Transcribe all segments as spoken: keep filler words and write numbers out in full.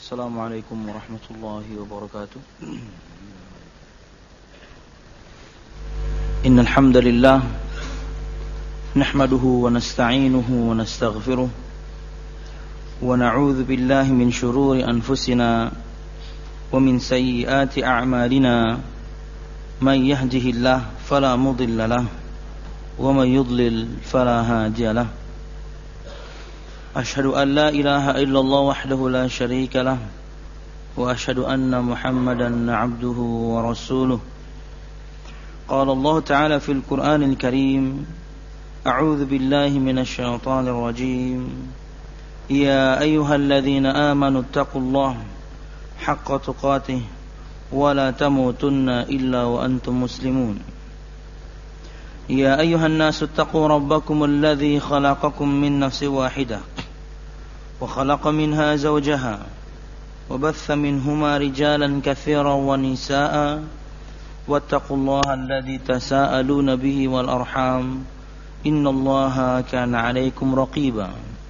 السلام عليكم ورحمة الله وبركاته. إن الحمد لله نحمده ونستعينه ونستغفره ونعوذ بالله من شرور أنفسنا ومن سيئات أعمالنا من يهده الله فلا مضل له ومن يضلل فلا هادي له. أشهد أن لا إله إلا الله وحده لا شريك له وأشهد أن محمدا عبده ورسوله. قال الله تعالى في القرآن الكريم: أعوذ بالله من الشيطان الرجيم. يا أيها الذين آمنوا اتقوا الله حق تقاته ولا تموتن إلا وأنتم مسلمون. يا أيها الناس اتقوا ربكم الذي خلقكم من نفس واحدة وخلق منها زوجها وبث منهما رجالا كثيرا ونساء واتقوا الله الذي تساءلون به والأرحام إن الله كان عليكم رقيبا.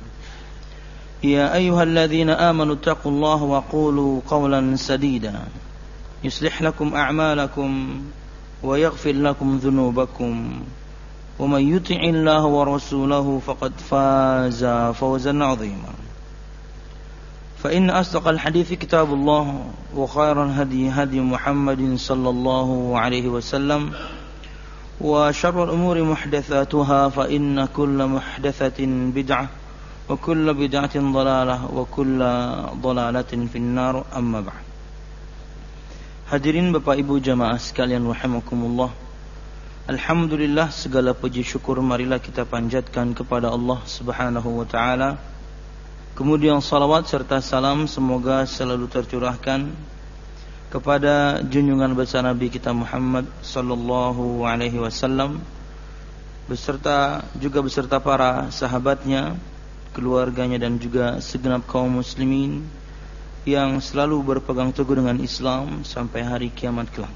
يا أيها الذين آمنوا اتقوا الله وقولوا قولا سديدا يصلح لكم أعمالكم ويغفر لكم ذنوبكم ومن يطع الله ورسوله فقد فاز فوزا عظيما. فإن أصدق الحديث كتاب الله وخير الهدي هدي محمد صلى الله عليه وسلم وشر الأمور محدثاتها فإن كل محدثة بدعة وكل بدعة ضلالة وكل ضلالة في النار. أما بعد. Hadirin Bapak Ibu jamaah sekalian rahimakumullah. Alhamdulillah, segala puji syukur marilah kita panjatkan kepada Allah Subhanahu wa taala. Kemudian salawat serta salam semoga selalu tercurahkan kepada junjungan besar Nabi kita Muhammad sallallahu alaihi wasallam beserta juga beserta para sahabatnya, keluarganya dan juga segenap kaum muslimin yang selalu berpegang teguh dengan Islam sampai hari kiamat kelak.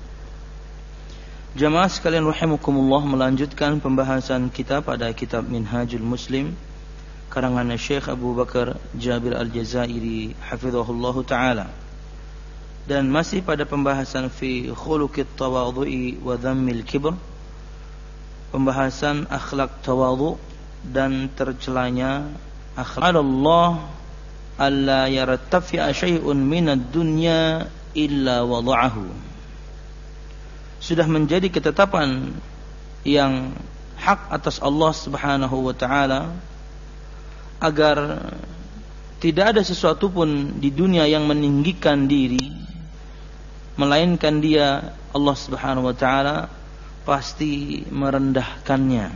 Jamaah sekalian rahimakumullah, melanjutkan pembahasan kita pada kitab Minhajul Muslim karangan Syekh Abu Bakar Jabir Al-Jazairi hafizahullah ta'ala, dan masih pada pembahasan fi khuluqit tawadhu'i wa dhammil kibr, pembahasan akhlak tawadhu dan tercelanya akhlak Allah alla yartafi'a syai'un minad dunya illa wada'ahu. Sudah menjadi ketetapan yang hak atas Allah Subhanahu wa taala agar tidak ada sesuatu pun di dunia yang meninggikan diri, melainkan dia Allah Subhanahu wa taala pasti merendahkannya.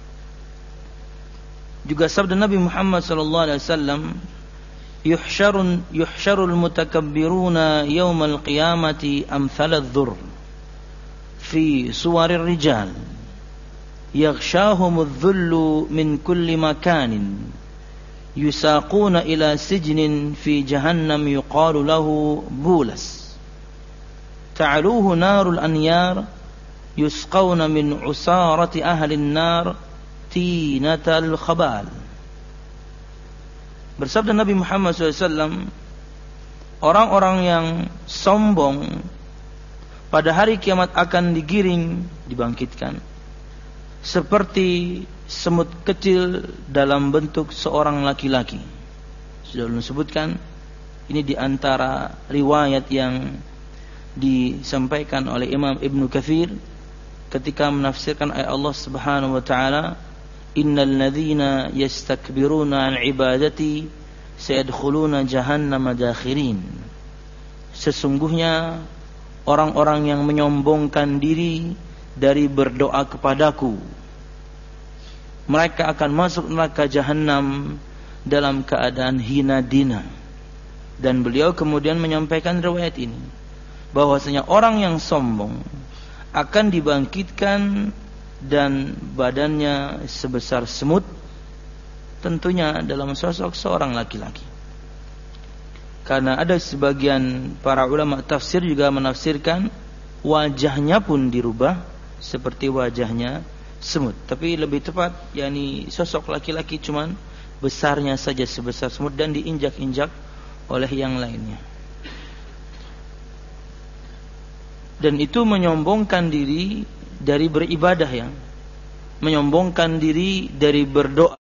Juga sabda Nabi Muhammad sallallahu alaihi wasallam, yuhsyarun yuhsyarul mutakabbiruna yaumal qiyamati amthaladh dhur fi suwarir rijal yaghshahumudh dhullu min kulli makanin yusaquna ila sijnin fi jahannam yuqalu lahu bulas ta'aluhu narul anyar yusqawna min usarati ahli an-nar tinatal khabal. Bersabda Nabi Muhammad shallallahu alaihi wasallam, orang-orang yang sombong pada hari kiamat akan digiring, dibangkitkan seperti semut kecil dalam bentuk seorang laki-laki. Sudah disebutkan, ini di antara riwayat yang disampaikan oleh Imam Ibnu Katsir ketika menafsirkan ayat Allah Subhanahu wa taala, innal ladzina yastakbiruna an ibadati sayadkhuluna jahannama dakhirin. Sesungguhnya orang-orang yang menyombongkan diri dari berdoa kepadaku, mereka akan masuk neraka jahanam dalam keadaan hina dina. Dan beliau kemudian menyampaikan riwayat ini, bahwasanya orang yang sombong akan dibangkitkan dan badannya sebesar semut, tentunya dalam sosok seorang laki-laki. Karena ada sebagian para ulama tafsir juga menafsirkan wajahnya pun dirubah seperti wajahnya semut, tapi lebih tepat yakni sosok laki-laki cuman besarnya saja sebesar semut dan diinjak-injak oleh yang lainnya. Dan itu menyombongkan diri dari beribadah, ya. Menyombongkan diri dari berdoa.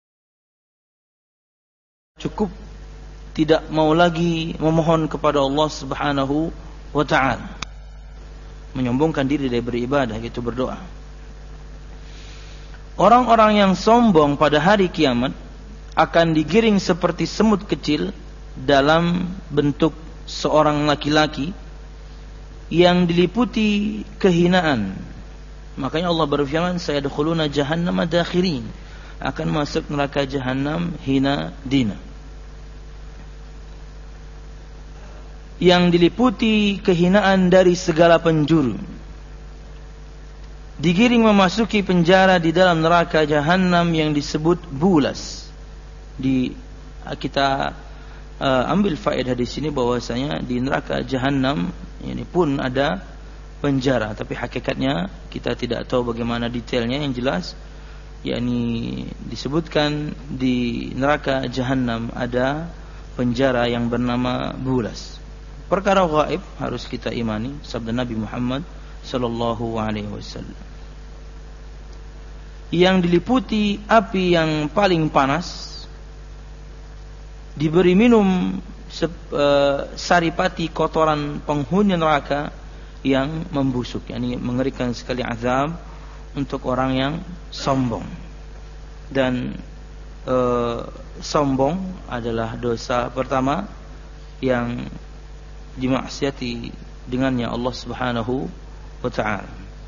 Cukup tidak mau lagi memohon kepada Allah Subhanahu wa ta'ala. Menyombongkan diri dari beribadah, yaitu berdoa. Orang-orang yang sombong pada hari kiamat akan digiring seperti semut kecil dalam bentuk seorang laki-laki yang diliputi kehinaan. Makanya Allah berfirman, sayadkhuluna jahannama dakhirin, akan masuk neraka jahanam hina dina. Yang diliputi kehinaan dari segala penjuru, digiring memasuki penjara di dalam neraka jahanam yang disebut bulas. Di kita uh, ambil faedah di sini bahwasanya di neraka jahanam ini pun ada penjara, tapi hakikatnya kita tidak tahu bagaimana detailnya. Yang jelas yakni disebutkan di neraka jahanam ada penjara yang bernama bulas. Perkara gaib harus kita imani, sabda Nabi Muhammad sallallahu alaihi wasallam. Yang diliputi api yang paling panas, diberi minum saripati kotoran penghuni neraka yang membusuk, yakni mengerikan sekali azab untuk orang yang sombong. Dan e, sombong adalah dosa pertama yang dimaksiati dengannya Allah Subhanahu wa ta'ala.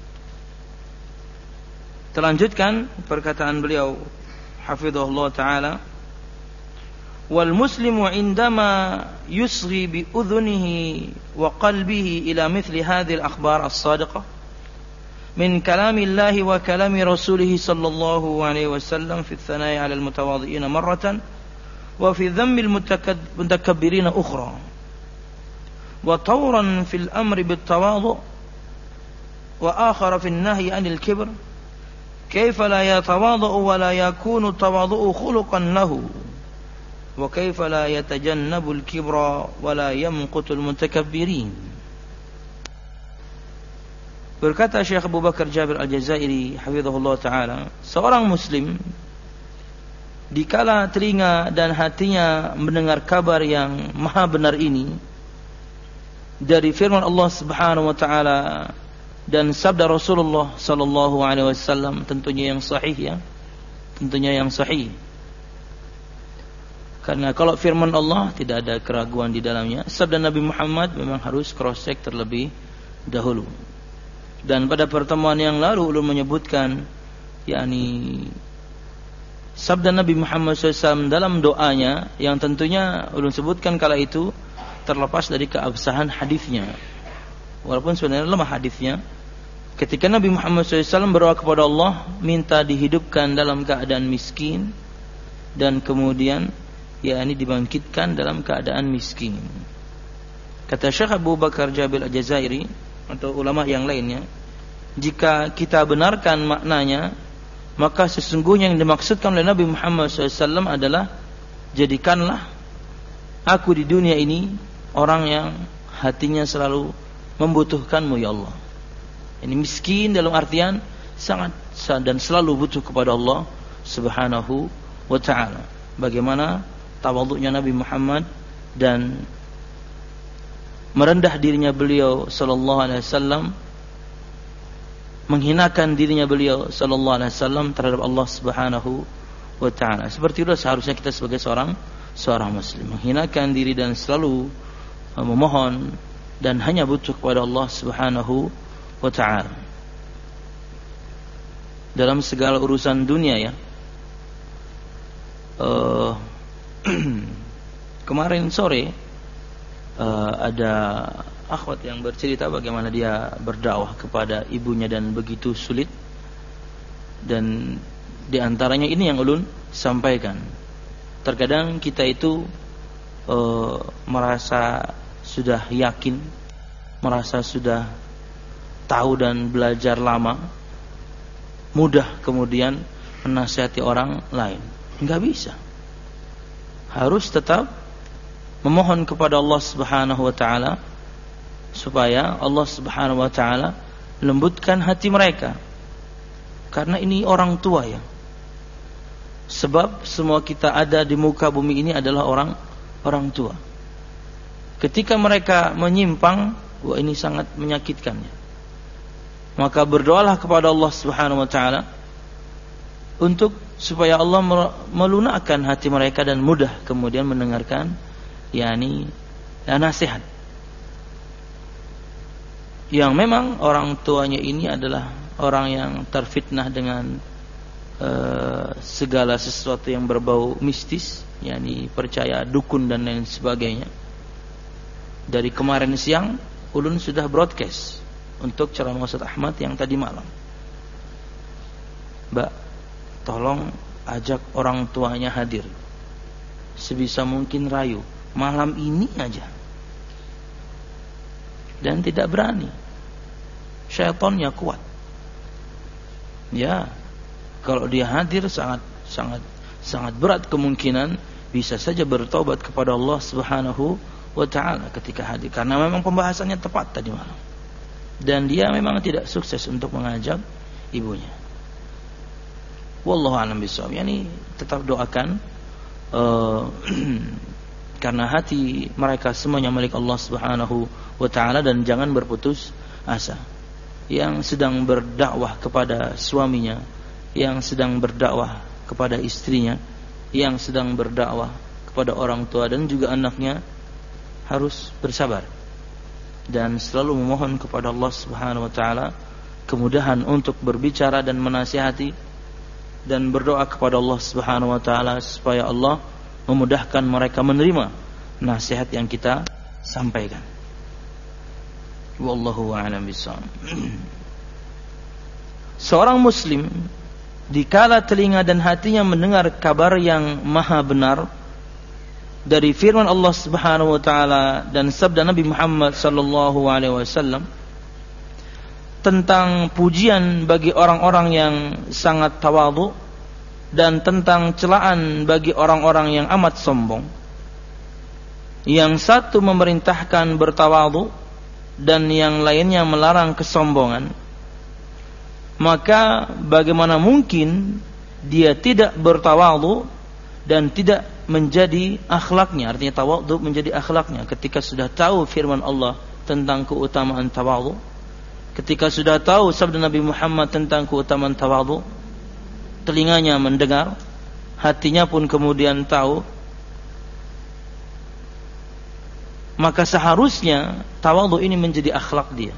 Terlanjutkan perkataan beliau hafizahullah ta'ala, wal muslimu indama yusghi bi udhunihi wa qalbihi ila mithli hadhihi al akhbar as-sadiqah min kalamillahi wa kalami rasulih sallallahu alaihi wasallam fi ath-thana'i 'ala al-mutawadhi'in marratan wa fi dhammi al-mutakabbirin ukhra wa tawran fil amri bit tawadhu' wa akhara fi an-nahyi 'anil kibr kayfa la yatawadhu wa la yakunu tawadhu khuluqan lahu wa kayfa la yatajannabu al-kibra wa la yamqutu al-mutakabbirin. Berkata Syekh Abu Bakar Jabir Al-Jazairi hafizahullah ta'ala, seorang muslim dikala telinga dan hatinya mendengar kabar yang maha benar ini dari firman Allah Subhanahu wa ta'ala dan sabda Rasulullah sallallahu alaihi wasallam, tentunya yang sahih, ya, tentunya yang sahih. Karena kalau firman Allah tidak ada keraguan di dalamnya, sabda Nabi Muhammad memang harus cross check terlebih dahulu. Dan pada pertemuan yang lalu ulun menyebutkan yakni sabda Nabi Muhammad shallallahu alaihi wasallam dalam doanya yang tentunya ulun sebutkan kala itu terlepas dari keabsahan hadisnya, walaupun sebenarnya lemah hadisnya. Ketika Nabi Muhammad shallallahu alaihi wasallam berdoa kepada Allah minta dihidupkan dalam keadaan miskin dan kemudian yakni dibangkitkan dalam keadaan miskin. Kata Syekh Abu Bakar Jabir Al-Jazairi atau ulama yang lainnya, jika kita benarkan maknanya, maka sesungguhnya yang dimaksudkan oleh Nabi Muhammad shallallahu alaihi wasallam adalah, jadikanlah aku di dunia ini orang yang hatinya selalu membutuhkanmu ya Allah. Ini miskin dalam artian sangat dan selalu butuh kepada Allah Subhanahu wa ta'ala. Bagaimana tawadhu'nya Nabi Muhammad dan merendah dirinya beliau sallallahu alaihi wasallam, menghinakan dirinya beliau sallallahu alaihi wasallam terhadap Allah Subhanahu wa ta'ala. Seperti itu seharusnya kita sebagai seorang seorang muslim, menghinakan diri dan selalu memohon dan hanya butuh kepada Allah Subhanahu wa ta'ala dalam segala urusan dunia, ya. Uh, kemarin sore uh, ada akhwat yang bercerita bagaimana dia berdakwah kepada ibunya dan begitu sulit, dan diantaranya ini yang ulun sampaikan. Terkadang kita itu e, merasa sudah yakin, merasa sudah tahu dan belajar lama, mudah kemudian menasihati orang lain. Enggak bisa. Harus tetap memohon kepada Allah Subhanahu wa taala supaya Allah Subhanahu wa taala lembutkan hati mereka. Karena ini orang tua ya. Sebab semua kita ada di muka bumi ini adalah orang orang tua. Ketika mereka menyimpang, wah ini sangat menyakitkannya. Maka berdoalah kepada Allah Subhanahu wa taala untuk supaya Allah melunakkan hati mereka dan mudah kemudian mendengarkan yakni ya, nasihat. Yang memang orang tuanya ini adalah orang yang terfitnah dengan uh, segala sesuatu yang berbau mistis, yakni percaya dukun dan lain sebagainya. Dari kemarin siang ulun sudah broadcast untuk ceramah Ustaz Ahmad yang tadi malam. Mbak, tolong ajak orang tuanya hadir. Sebisa mungkin rayu malam ini aja. Dan tidak berani. Syaitannya kuat. Ya, kalau dia hadir sangat sangat sangat berat kemungkinan bisa saja bertobat kepada Allah Subhanahu wa taala ketika hadir, karena memang pembahasannya tepat tadi malam. Dan dia memang tidak sukses untuk mengajak ibunya. Wallahu a'lam bishawab. Yani tetap doakan uh, karena hati mereka semuanya milik Allah Subhanahu wa taala, dan jangan berputus asa. Yang sedang berdakwah kepada suaminya, yang sedang berdakwah kepada istrinya, yang sedang berdakwah kepada orang tua dan juga anaknya, harus bersabar dan selalu memohon kepada Allah Subhanahu wa taala kemudahan untuk berbicara dan menasihati, dan berdoa kepada Allah Subhanahu wa taala supaya Allah memudahkan mereka menerima nasihat yang kita sampaikan. Wallahu a'lam bishawab. Seorang muslim dikala telinga dan hatinya mendengar kabar yang maha benar dari firman Allah Subhanahu wa taala dan sabda Nabi Muhammad sallallahu alaihi wasallam tentang pujian bagi orang-orang yang sangat tawadhu dan tentang celaan bagi orang-orang yang amat sombong. Yang satu memerintahkan bertawadhu dan yang lainnya melarang kesombongan. Maka bagaimana mungkin dia tidak bertawadhu dan tidak menjadi akhlaknya, artinya tawadhu menjadi akhlaknya ketika sudah tahu firman Allah tentang keutamaan tawadhu, ketika sudah tahu sabda Nabi Muhammad tentang keutamaan tawadhu, telinganya mendengar, hatinya pun kemudian tahu, maka seharusnya tawadhu ini menjadi akhlak dia.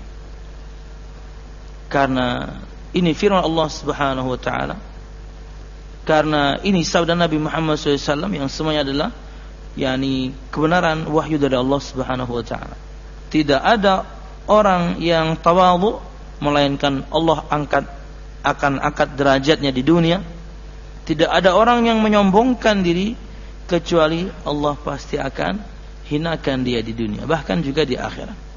Karena ini firman Allah Subhanahu wa taala, karena ini sabda Nabi Muhammad shallallahu alaihi wasallam yang semuanya adalah yakni kebenaran wahyu dari Allah Subhanahu wa taala. Tidak ada orang yang tawadhu melainkan Allah angkat akan angkat derajatnya di dunia. Tidak ada orang yang menyombongkan diri kecuali Allah pasti akan hinakan dia di dunia, bahkan juga di akhirat.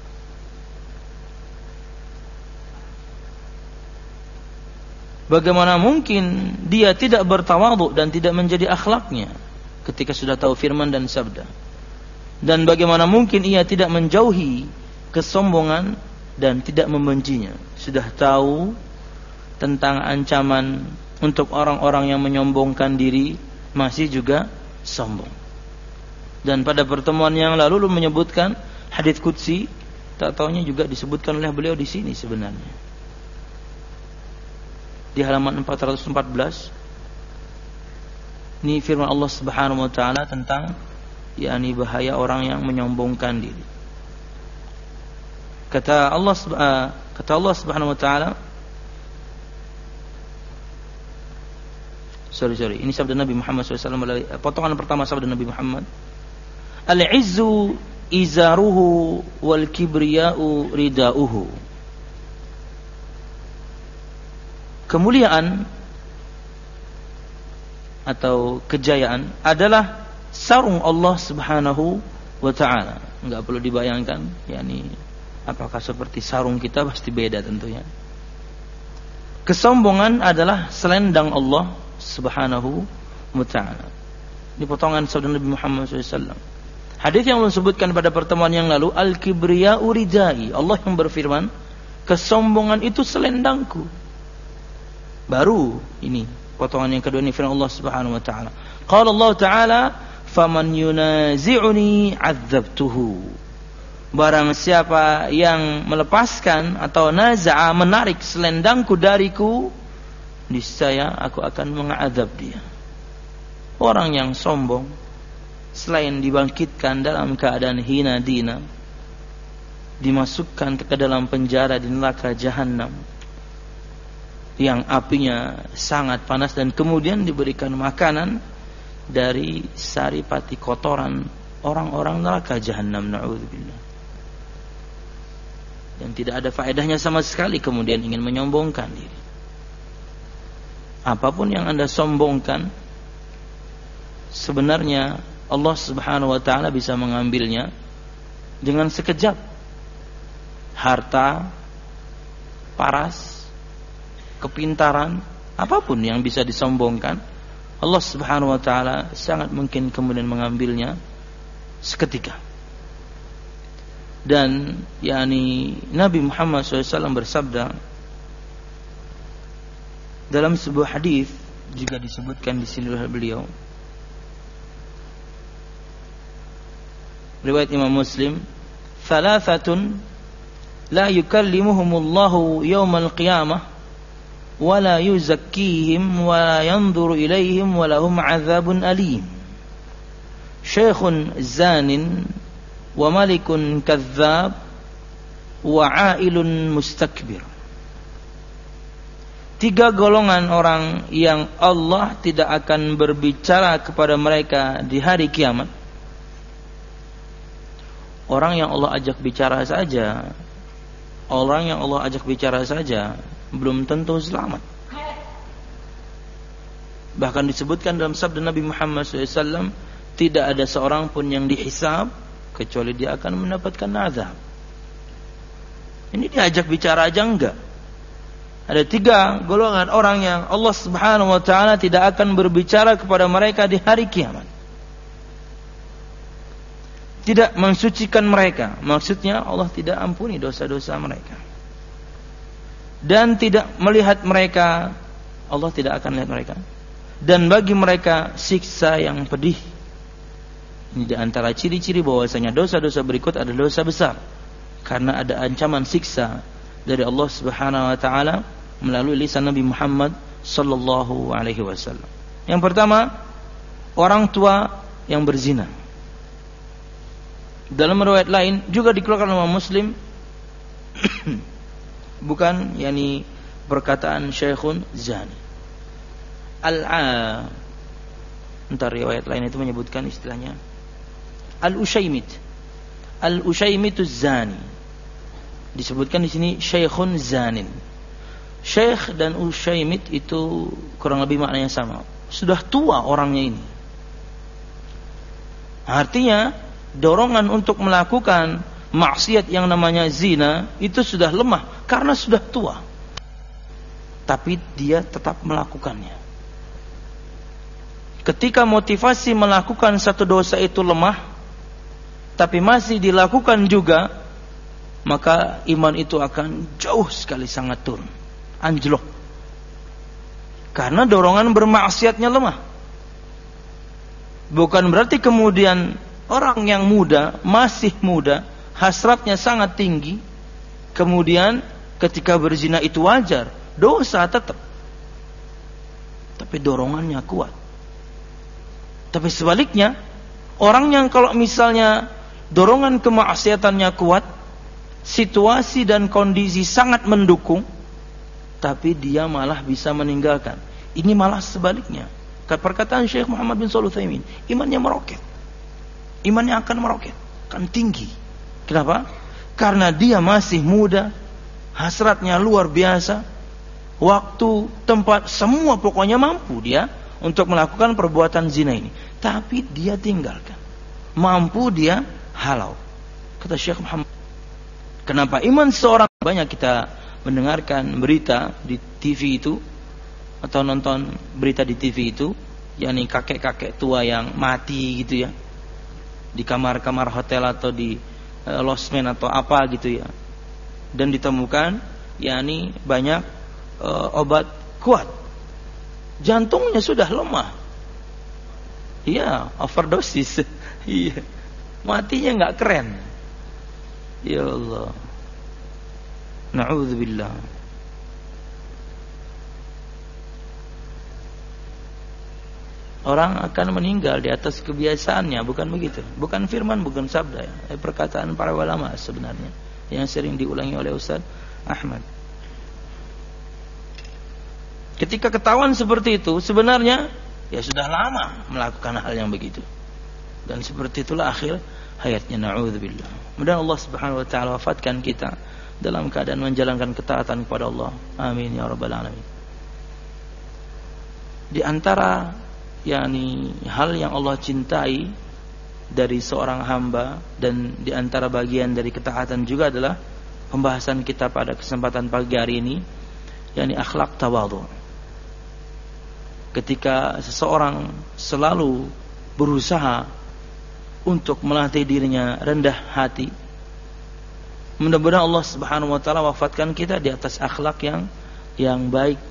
Bagaimana mungkin dia tidak bertawadhu dan tidak menjadi akhlaknya ketika sudah tahu firman dan sabda? Dan bagaimana mungkin ia tidak menjauhi kesombongan dan tidak membencinya? Sudah tahu tentang ancaman untuk orang-orang yang menyombongkan diri, masih juga sombong. Dan pada pertemuan yang lalu menyebutkan hadits qudsi, tak taunya juga disebutkan oleh beliau di sini sebenarnya. Di halaman empat ratus empat belas ini firman Allah Subhanahu wa taala tentang yakni bahaya orang yang menyombongkan diri. Kata Allah kata Allah Subhanahu wa taala, sorry sorry ini sabda Nabi Muhammad shallallahu alaihi wasallam, potongan pertama sabda Nabi Muhammad, al-izzu izaruhu wal kibriya'u ridauhu. Kemuliaan atau kejayaan adalah sarung Allah Subhanahu wa taala. Enggak perlu dibayangkan, yakni apakah seperti sarung kita, pasti beda tentunya. Kesombongan adalah selendang Allah Subhanahu wa taala. Ini potongan sabda Nabi Muhammad shallallahu alaihi wasallam. Hadis yang belum sebutkan pada pertemuan yang lalu, al-kibriya'u ridai. Allah yang berfirman, kesombongan itu selendangku. Baru ini potongan yang kedua ini firman Allah Subhanahu wa taala. Qala Allah taala, "Faman yunazi'uni 'adzabtuhu." Barang siapa yang melepaskan atau naza'a, menarik selendangku dariku, niscaya aku akan mengadab dia. Orang yang sombong, selain dibangkitkan dalam keadaan hina dina, dimasukkan ke dalam penjara di neraka jahanam yang apinya sangat panas, dan kemudian diberikan makanan dari saripati kotoran orang-orang neraka jahanam, na'udzubillah. Dan tidak ada faedahnya sama sekali kemudian ingin menyombongkan diri. Apapun yang Anda sombongkan, sebenarnya Allah Subhanahu wa taala bisa mengambilnya dengan sekejap. Harta, paras, kepintaran, apapun yang bisa disombongkan, Allah Subhanahu wa taala sangat mungkin kemudian mengambilnya seketika. Dan yakni Nabi Muhammad shallallahu alaihi wasallam bersabda dalam sebuah hadis, juga disebutkan di sini oleh beliau, riwayat Imam Muslim, "Thalathatun la yukallimuhumullahu yawmal qiyamah wa la yuzakkihim wa la yanzuru ilaihim wa lahum 'adzabun alim. Syekhun zanin wa malikun kadzdzab wa 'ailun mustakbir." Tiga golongan orang yang Allah tidak akan berbicara kepada mereka di hari kiamat. Orang yang Allah ajak bicara saja, orang yang Allah ajak bicara saja belum tentu selamat. Bahkan disebutkan dalam sabda Nabi Muhammad shallallahu alaihi wasallam, tidak ada seorang pun yang dihisab kecuali dia akan mendapatkan azab. Ini diajak bicara aja enggak. Ada tiga golongan orang yang Allah Subhanahu wa taala tidak akan berbicara kepada mereka di hari kiamat. Tidak mensucikan mereka, maksudnya Allah tidak ampuni dosa-dosa mereka. Dan tidak melihat mereka, Allah tidak akan lihat mereka. Dan bagi mereka siksa yang pedih. Ini di antara ciri-ciri bahwasanya dosa-dosa berikut adalah dosa besar, karena ada ancaman siksa dari Allah Subhanahu wa taala melalui lisan Nabi Muhammad sallallahu alaihi wasallam. Yang pertama, orang tua yang berzina. Dalam riwayat lain juga dikeluarkan oleh Muslim, bukan yakni perkataan syekhun zani. Al-a entar riwayat lain itu menyebutkan istilahnya Al-Ushaymit. Al-Ushaymituz zani. Disebutkan di sini syekhun zanin. Syekh dan Ushaymit itu kurang lebih maknanya sama. Sudah tua orangnya ini. Artinya dorongan untuk melakukan maksiat yang namanya zina itu sudah lemah karena sudah tua. Tapi dia tetap melakukannya. Ketika motivasi melakukan satu dosa itu lemah, tapi masih dilakukan juga, maka iman itu akan jauh sekali sangat turun, anjlok. Karena dorongan bermaksiatnya lemah. Bukan berarti kemudian orang yang muda, masih muda, hasratnya sangat tinggi, kemudian ketika berzina itu wajar, dosa tetap. Tapi dorongannya kuat. Tapi sebaliknya, orang yang kalau misalnya dorongan kemaksiatannya kuat, situasi dan kondisi sangat mendukung, tapi dia malah bisa meninggalkan. Ini malah sebaliknya. Perkataan Syekh Muhammad bin Shalih Al-Utsaimin, imannya meroket. Imannya akan meroket, akan tinggi. Kenapa? Karena dia masih muda, hasratnya luar biasa, waktu, tempat, semua pokoknya mampu dia untuk melakukan perbuatan zina ini. Tapi dia tinggalkan. Mampu dia halau. Kata Syekh Muhammad, kenapa iman seorang, banyak kita mendengarkan berita di T V itu atau nonton berita di T V itu, yakni kakek-kakek tua yang mati gitu ya. di kamar-kamar hotel atau di uh, losmen atau apa gitu ya, dan ditemukan yakni banyak uh, obat kuat, jantungnya sudah lemah, iya overdosis, iya matinya nggak keren, ya Allah, na'udzubillah. Orang akan meninggal di atas kebiasaannya, bukan begitu? Bukan firman, bukan sabda ya. Perkataan para ulama sebenarnya yang sering diulangi oleh Ustaz Ahmad. Ketika ketahuan seperti itu, sebenarnya ya sudah lama melakukan hal yang begitu. Dan seperti itulah akhir hayatnya, na'udzubillah. Mudah-mudahan Allah Subhanahu wa taala wafatkan kita dalam keadaan menjalankan ketaatan kepada Allah. Amin ya rabbal alamin. Di antara yakni hal yang Allah cintai dari seorang hamba dan di antara bagian dari ketaatan juga adalah pembahasan kita pada kesempatan pagi hari ini, yakni akhlak tawadhu. Ketika seseorang selalu berusaha untuk melatih dirinya rendah hati, mudah-mudahan Allah Subhanahu wa taala wafatkan kita di atas akhlak yang yang baik.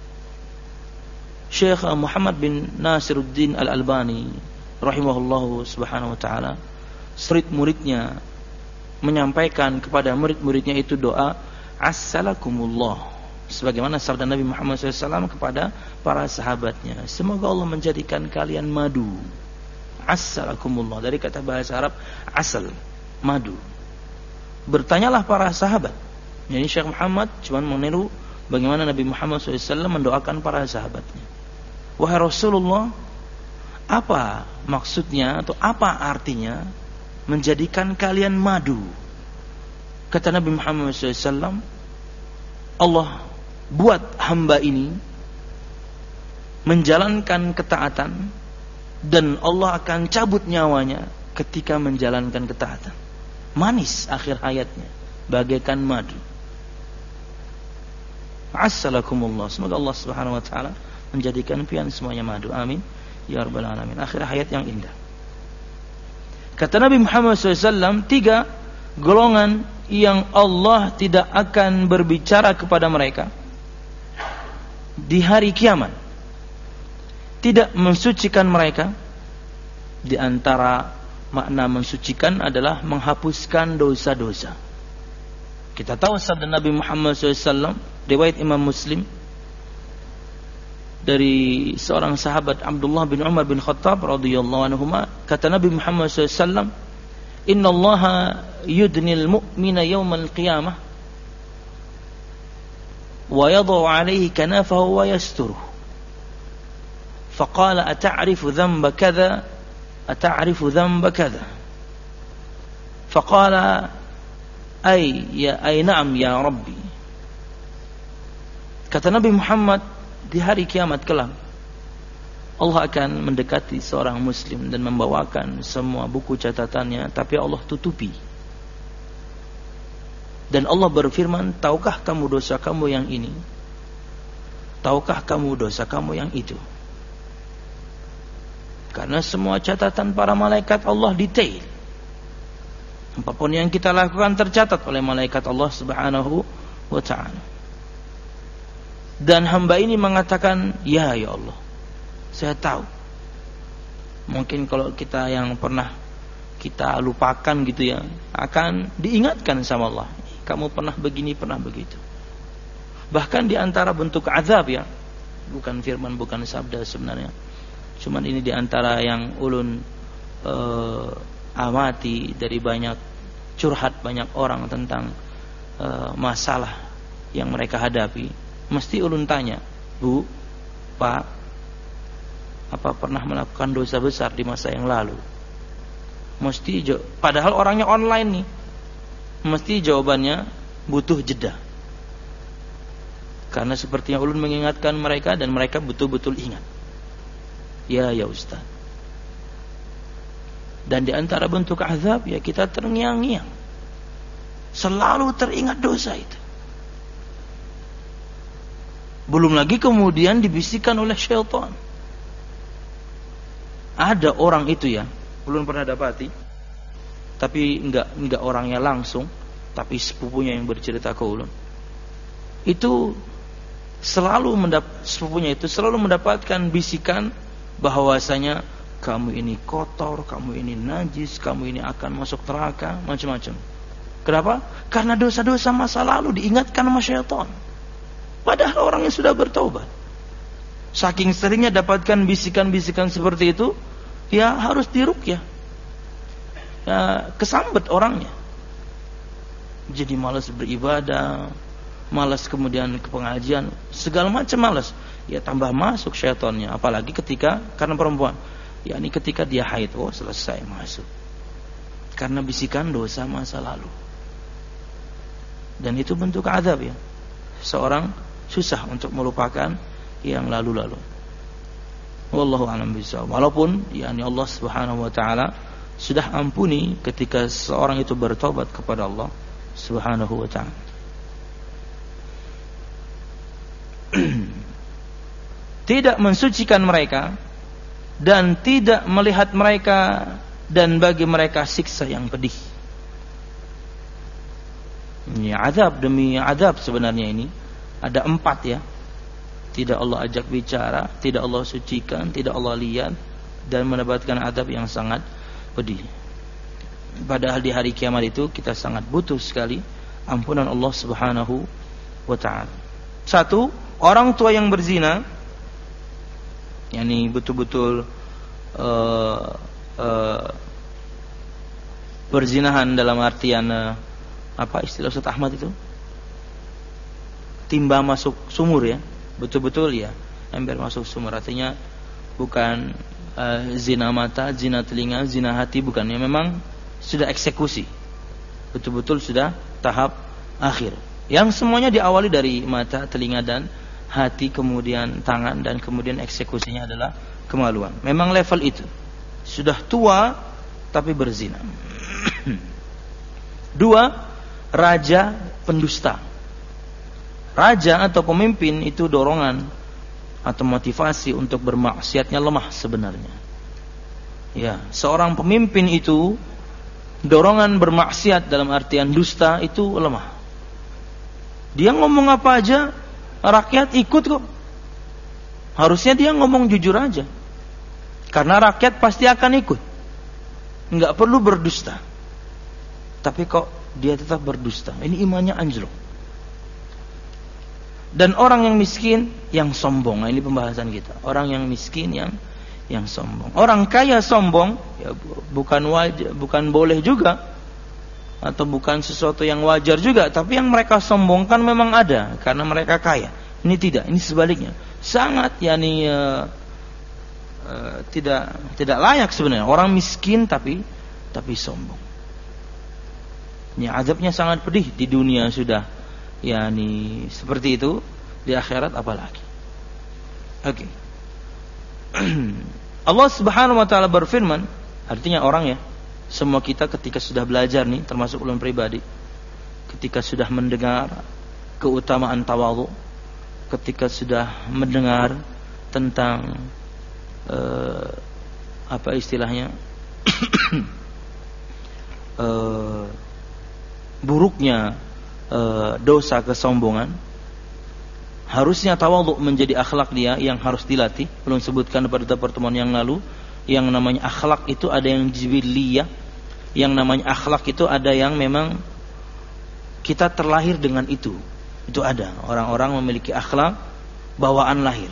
Syekh Muhammad bin Nasiruddin Al-Albani rahimahullahu subhanahu wa ta'ala, sering muridnya menyampaikan kepada murid-muridnya itu doa assalakumullah, sebagaimana sabda Nabi Muhammad shallallahu alaihi wasallam kepada para sahabatnya, semoga Allah menjadikan kalian madu. Assalakumullah dari kata bahasa Arab asal, madu. Bertanyalah para sahabat, jadi Syekh Muhammad cuma meniru bagaimana Nabi Muhammad shallallahu alaihi wasallam mendoakan para sahabatnya. Wahai Rasulullah, apa maksudnya atau apa artinya menjadikan kalian madu? Kata Nabi Muhammad shallallahu alaihi wasallam, Allah buat hamba ini menjalankan ketaatan dan Allah akan cabut nyawanya ketika menjalankan ketaatan. Manis akhir hayatnya, bagaikan madu. Assalakumullah, semoga Allah Subhanahu wa taala menjadikan pian semuanya madu. Amin ya rabbal alamin. Akhir hayat yang indah. Kata Nabi Muhammad shallallahu alaihi wasallam, tiga golongan yang Allah tidak akan berbicara kepada mereka di hari kiamat, tidak mensucikan mereka. Di antara makna mensucikan adalah menghapuskan dosa-dosa. Kita tahu sabda Nabi Muhammad shallallahu alaihi wasallam, riwayat Imam Muslim dari seorang sahabat Abdullah bin Umar bin Khattab radhiyallahu anhuma, kata Nabi Muhammad shallallahu alaihi wasallam, innallaha yudnil mu'mina yawmal qiyamah wa yadau alaihi kanafahu wa yasturuh, faqala ata'rifu dhanba kadha ata'rifu dhanba kadha, faqala ay ya ay na'am ya rabbi. Kata Nabi Muhammad, di hari kiamat kelak Allah akan mendekati seorang muslim dan membawakan semua buku catatannya, tapi Allah tutupi. Dan Allah berfirman, tahukah kamu dosa kamu yang ini? Tahukah kamu dosa kamu yang itu? Karena semua catatan para malaikat Allah detail. Apapun yang kita lakukan tercatat oleh malaikat Allah Subhanahu wa ta'ala. Dan hamba ini mengatakan, ya ya Allah, saya tahu. Mungkin kalau kita yang pernah kita lupakan gitu ya, akan diingatkan sama Allah, kamu pernah begini, pernah begitu. Bahkan di antara bentuk azab ya, bukan firman, bukan sabda sebenarnya, cuman ini di antara yang ulun uh, amati dari banyak curhat banyak orang tentang uh, masalah yang mereka hadapi. Mesti ulun tanya, Bu, Pak, apa pernah melakukan dosa besar di masa yang lalu? Mesti jo- padahal orangnya online nih. Mesti jawabannya butuh jeda. Karena seperti yang ulun mengingatkan mereka dan mereka betul-betul ingat. Ya ya Ustaz. Dan di antara bentuk azab ya kita terngiang-ngiang. Selalu teringat dosa itu. Belum lagi kemudian dibisikkan oleh syaitan. Ada orang itu ya, belum pernah dapati, tapi enggak enggak orangnya langsung, tapi sepupunya yang bercerita ke ulun. Itu selalu mendap sepupunya itu selalu mendapatkan bisikan bahwasanya kamu ini kotor, kamu ini najis, kamu ini akan masuk neraka, macam-macam. Kenapa? Karena dosa-dosa masa lalu diingatkan sama syaitan. Padahal orangnya sudah bertaubat. Saking seringnya dapatkan bisikan-bisikan seperti itu, ya harus diruqyah. Ya, kesambet orangnya. Jadi malas beribadah, malas kemudian ke pengajian, segala macam malas. Ya tambah masuk syaitannya, apalagi ketika karena perempuan. Ya ini ketika dia haid, oh selesai masuk. Karena bisikan dosa masa lalu. Dan itu bentuk azab ya. Seorang susah untuk melupakan yang lalu-lalu. Wallahu a'lam bishawab. Walaupun yakni Allah Subhanahu wa taala sudah ampuni ketika seorang itu bertobat kepada Allah Subhanahu wa taala. Tidak mensucikan mereka dan tidak melihat mereka dan bagi mereka siksa yang pedih. Ini azab demi azab sebenarnya ini. Ada empat ya. Tidak Allah ajak bicara, tidak Allah sucikan, tidak Allah lihat, dan mendapatkan azab yang sangat pedih. Padahal di hari kiamat itu kita sangat butuh sekali ampunan Allah Subhanahu wa taala. Satu, orang tua yang berzina, yakni betul-betul uh, uh, berzinahan dalam artian uh, apa istilah Ustaz Ahmad itu? Timba masuk sumur ya. Betul-betul ya, ember masuk sumur. Artinya bukan uh, zina mata, zina telinga, zina hati, bukan. Ya memang sudah eksekusi. Betul-betul sudah tahap akhir. Yang semuanya diawali dari mata, telinga dan hati, kemudian tangan, dan kemudian eksekusinya adalah kemaluan. Memang level itu. Sudah tua tapi berzina. Dua, raja pendusta. Raja atau pemimpin itu dorongan atau motivasi untuk bermaksiatnya lemah sebenarnya. Ya, seorang pemimpin itu dorongan bermaksiat dalam artian dusta itu lemah. Dia ngomong apa aja, rakyat ikut kok. Harusnya dia ngomong jujur aja. Karena rakyat pasti akan ikut. Enggak perlu berdusta. Tapi kok dia tetap berdusta. Ini imannya anjlok. Dan orang yang miskin yang sombong. Nah, ini pembahasan kita. Orang yang miskin yang yang sombong. Orang kaya sombong ya bukan wajar, bukan boleh juga, atau bukan sesuatu yang wajar juga. Tapi yang mereka sombongkan memang ada karena mereka kaya. Ini tidak. Ini sebaliknya. Sangat yakni uh, uh, tidak tidak layak sebenarnya. Orang miskin tapi tapi sombong. Ini azabnya sangat pedih di dunia sudah. Yani seperti itu, di akhirat apalagi. Oke. Okay. Allah Subhanahu wa taala berfirman, artinya orang ya, semua kita ketika sudah belajar nih, termasuk ulun pribadi, ketika sudah mendengar keutamaan tawadhu, ketika sudah mendengar tentang uh, apa istilahnya uh, buruknya Uh, dosa kesombongan, harusnya tawadhu menjadi akhlak dia yang harus dilatih. Belum sebutkan pada pertemuan yang lalu, yang namanya akhlak itu ada yang jibiliyah, yang namanya akhlak itu ada yang memang kita terlahir dengan itu. Itu ada orang-orang memiliki akhlak bawaan lahir.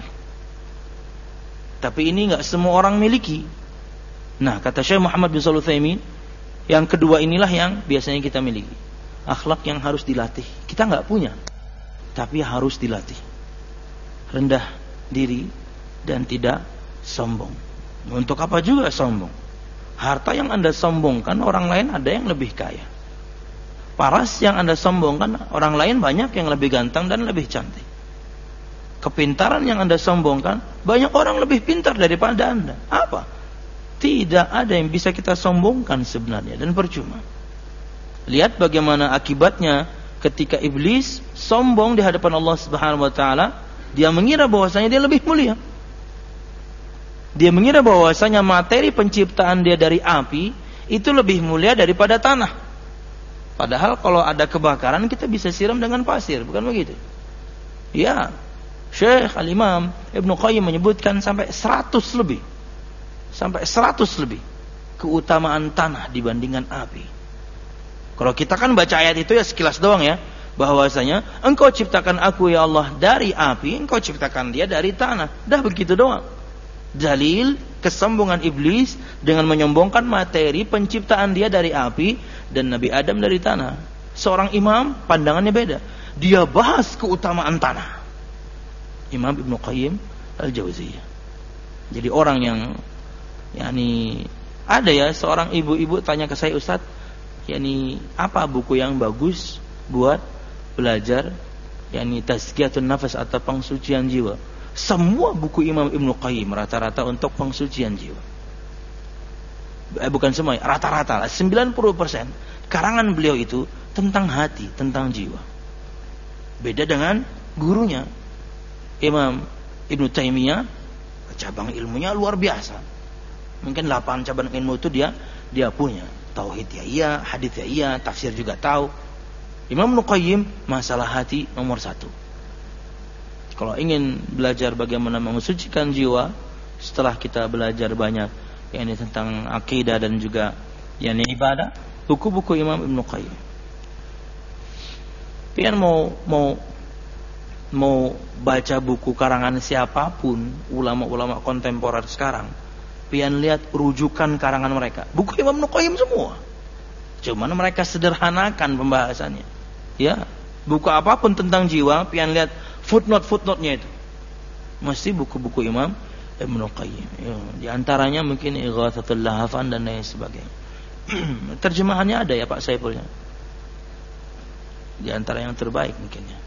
Tapi ini enggak semua orang miliki. Nah, kata Syekh Muhammad bin Shalih Al-Utsaimin, yang kedua inilah yang biasanya kita miliki. Akhlak yang harus dilatih. Kita enggak punya, tapi harus dilatih. Rendah diri dan tidak sombong. Untuk apa juga sombong? Harta yang Anda sombongkan, orang lain ada yang lebih kaya. Paras yang Anda sombongkan, orang lain banyak yang lebih ganteng dan lebih cantik. Kepintaran yang Anda sombongkan, banyak orang lebih pintar daripada Anda. Apa? Tidak ada yang bisa kita sombongkan sebenarnya, dan percuma. Lihat bagaimana akibatnya ketika iblis sombong di hadapan Allah Subhanahu wa taala. Dia mengira bahwasanya dia lebih mulia. Dia mengira bahwasanya materi penciptaan dia dari api, itu lebih mulia daripada tanah. Padahal kalau ada kebakaran kita bisa siram dengan pasir, bukan begitu? Ya, Syekh Al-Imam Ibnu Qayyim menyebutkan sampai seratus lebih. Sampai seratus lebih keutamaan tanah dibandingkan api. Kalau kita kan baca ayat itu ya sekilas doang ya, bahwasanya engkau ciptakan aku ya Allah dari api, engkau ciptakan dia dari tanah. Dah begitu doang. Dalil kesombongan iblis dengan menyombongkan materi penciptaan dia dari api dan Nabi Adam dari tanah. Seorang imam pandangannya beda. Dia bahas keutamaan tanah. Imam Ibnu Qayyim Al-Jauziyah. Jadi orang yang yakni ada ya seorang ibu-ibu tanya ke saya, Ustaz, yakni apa buku yang bagus buat belajar yakni tazkiyatun nafas atau pengsucian jiwa? Semua buku Imam Ibnu Qayyim rata-rata untuk pengsucian jiwa. Eh, bukan semua, rata-rata lah sembilan puluh persen karangan beliau itu tentang hati, tentang jiwa. Beda dengan gurunya Imam Ibnu Taimiyah, cabang ilmunya luar biasa. Mungkin delapan cabang ilmu itu dia dia punya. Tauhid ya iya, hadis ya iya, tafsir juga tahu. Imam Ibnu Qayyim masalah hati nomor satu. Kalau ingin belajar bagaimana mensucikan jiwa, setelah kita belajar banyak yakni tentang akidah dan juga yakni ibadah, buku-buku Imam Ibnu Qayyim. Pian mau mau mau baca buku karangan siapapun, ulama-ulama kontemporer sekarang, pian lihat rujukan karangan mereka. Buku Imam Ibnu Qayyim semua. Cuman mereka sederhanakan pembahasannya. Ya, buku apapun tentang jiwa, pian lihat footnote-footnote-nya itu. Mesti buku-buku Imam Ibnu Qayyim. Ya, di antaranya mungkin Ighatsatul Lahafan dan lain sebagainya. Terjemahannya ada ya Pak Saifulnya. Di antara yang terbaik mungkin ya.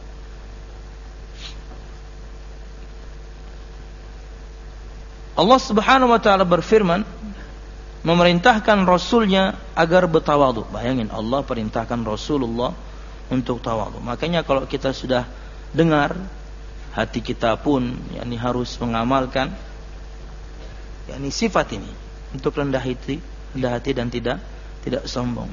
Allah Subhanahu wa taala berfirman memerintahkan rasulnya agar bertawadhu. Bayangin Allah perintahkan Rasulullah untuk tawadhu. Makanya kalau kita sudah dengar, hati kita pun yakni harus mengamalkan yakni sifat ini untuk rendah hati, rendah hati dan tidak tidak sombong.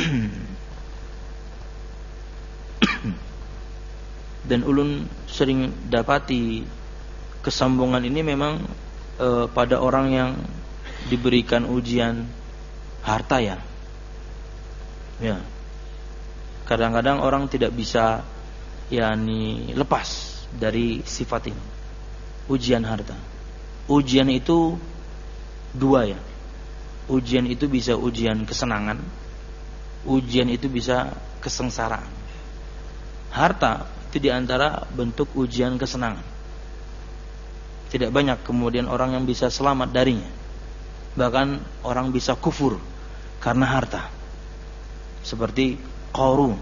Dan ulun sering dapati kesombongan ini memang e, pada orang yang diberikan ujian harta ya. Ya. Kadang-kadang orang tidak bisa yakni lepas dari sifat ini. Ujian harta. Ujian itu dua ya. Ujian itu bisa ujian kesenangan. Ujian itu bisa kesengsaraan. Harta itu diantara bentuk ujian kesenangan. Tidak banyak kemudian orang yang bisa selamat darinya. Bahkan orang bisa kufur karena harta. Seperti Qarun.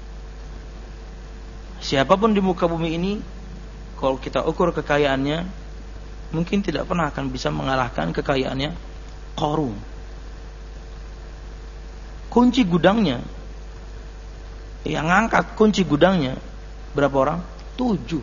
Siapapun di muka bumi ini, kalau kita ukur kekayaannya, mungkin tidak pernah akan bisa mengalahkan kekayaannya Qarun. Kunci gudangnya, yang ngangkat kunci gudangnya berapa orang? Tujuh.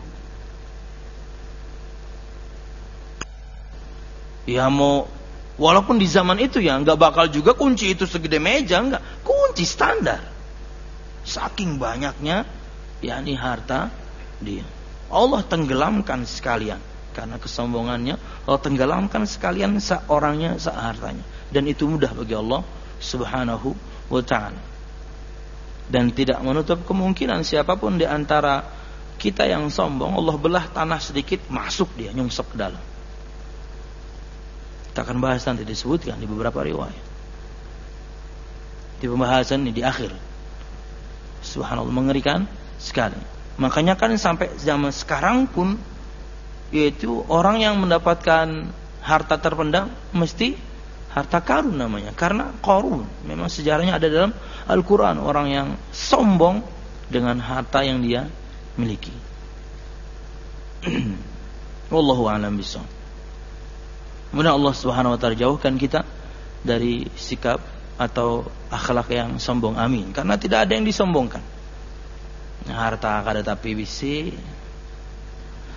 Ya mau, walaupun di zaman itu ya nggak bakal juga kunci itu segede meja, nggak. Kunci standar. Saking banyaknya, yakni harta dia. Allah tenggelamkan sekalian karena kesombongannya. Allah tenggelamkan sekalian seorangnya, sehartanya. Dan itu mudah bagi Allah Subhanahu wa ta'ala. Dan tidak menutup kemungkinan siapapun di antara kita yang sombong, Allah belah tanah sedikit, masuk dia, nyungsep ke dalam. Kita akan bahas nanti, disebutkan di beberapa riwayat. Di pembahasan ini di akhir. Subhanallah, mengerikan sekali. Makanya kan sampai zaman sekarang pun, yaitu orang yang mendapatkan harta terpendam mesti harta karun namanya. Karena Qarun memang sejarahnya ada dalam Al-Quran. Orang yang sombong dengan harta yang dia miliki. Wallahu a'lam bishawab. Mudah Allah Subhanahu wa ta'ala jauhkan kita dari sikap atau akhlak yang sombong. Amin. Karena tidak ada yang disombongkan. Harta kada tapi bisi,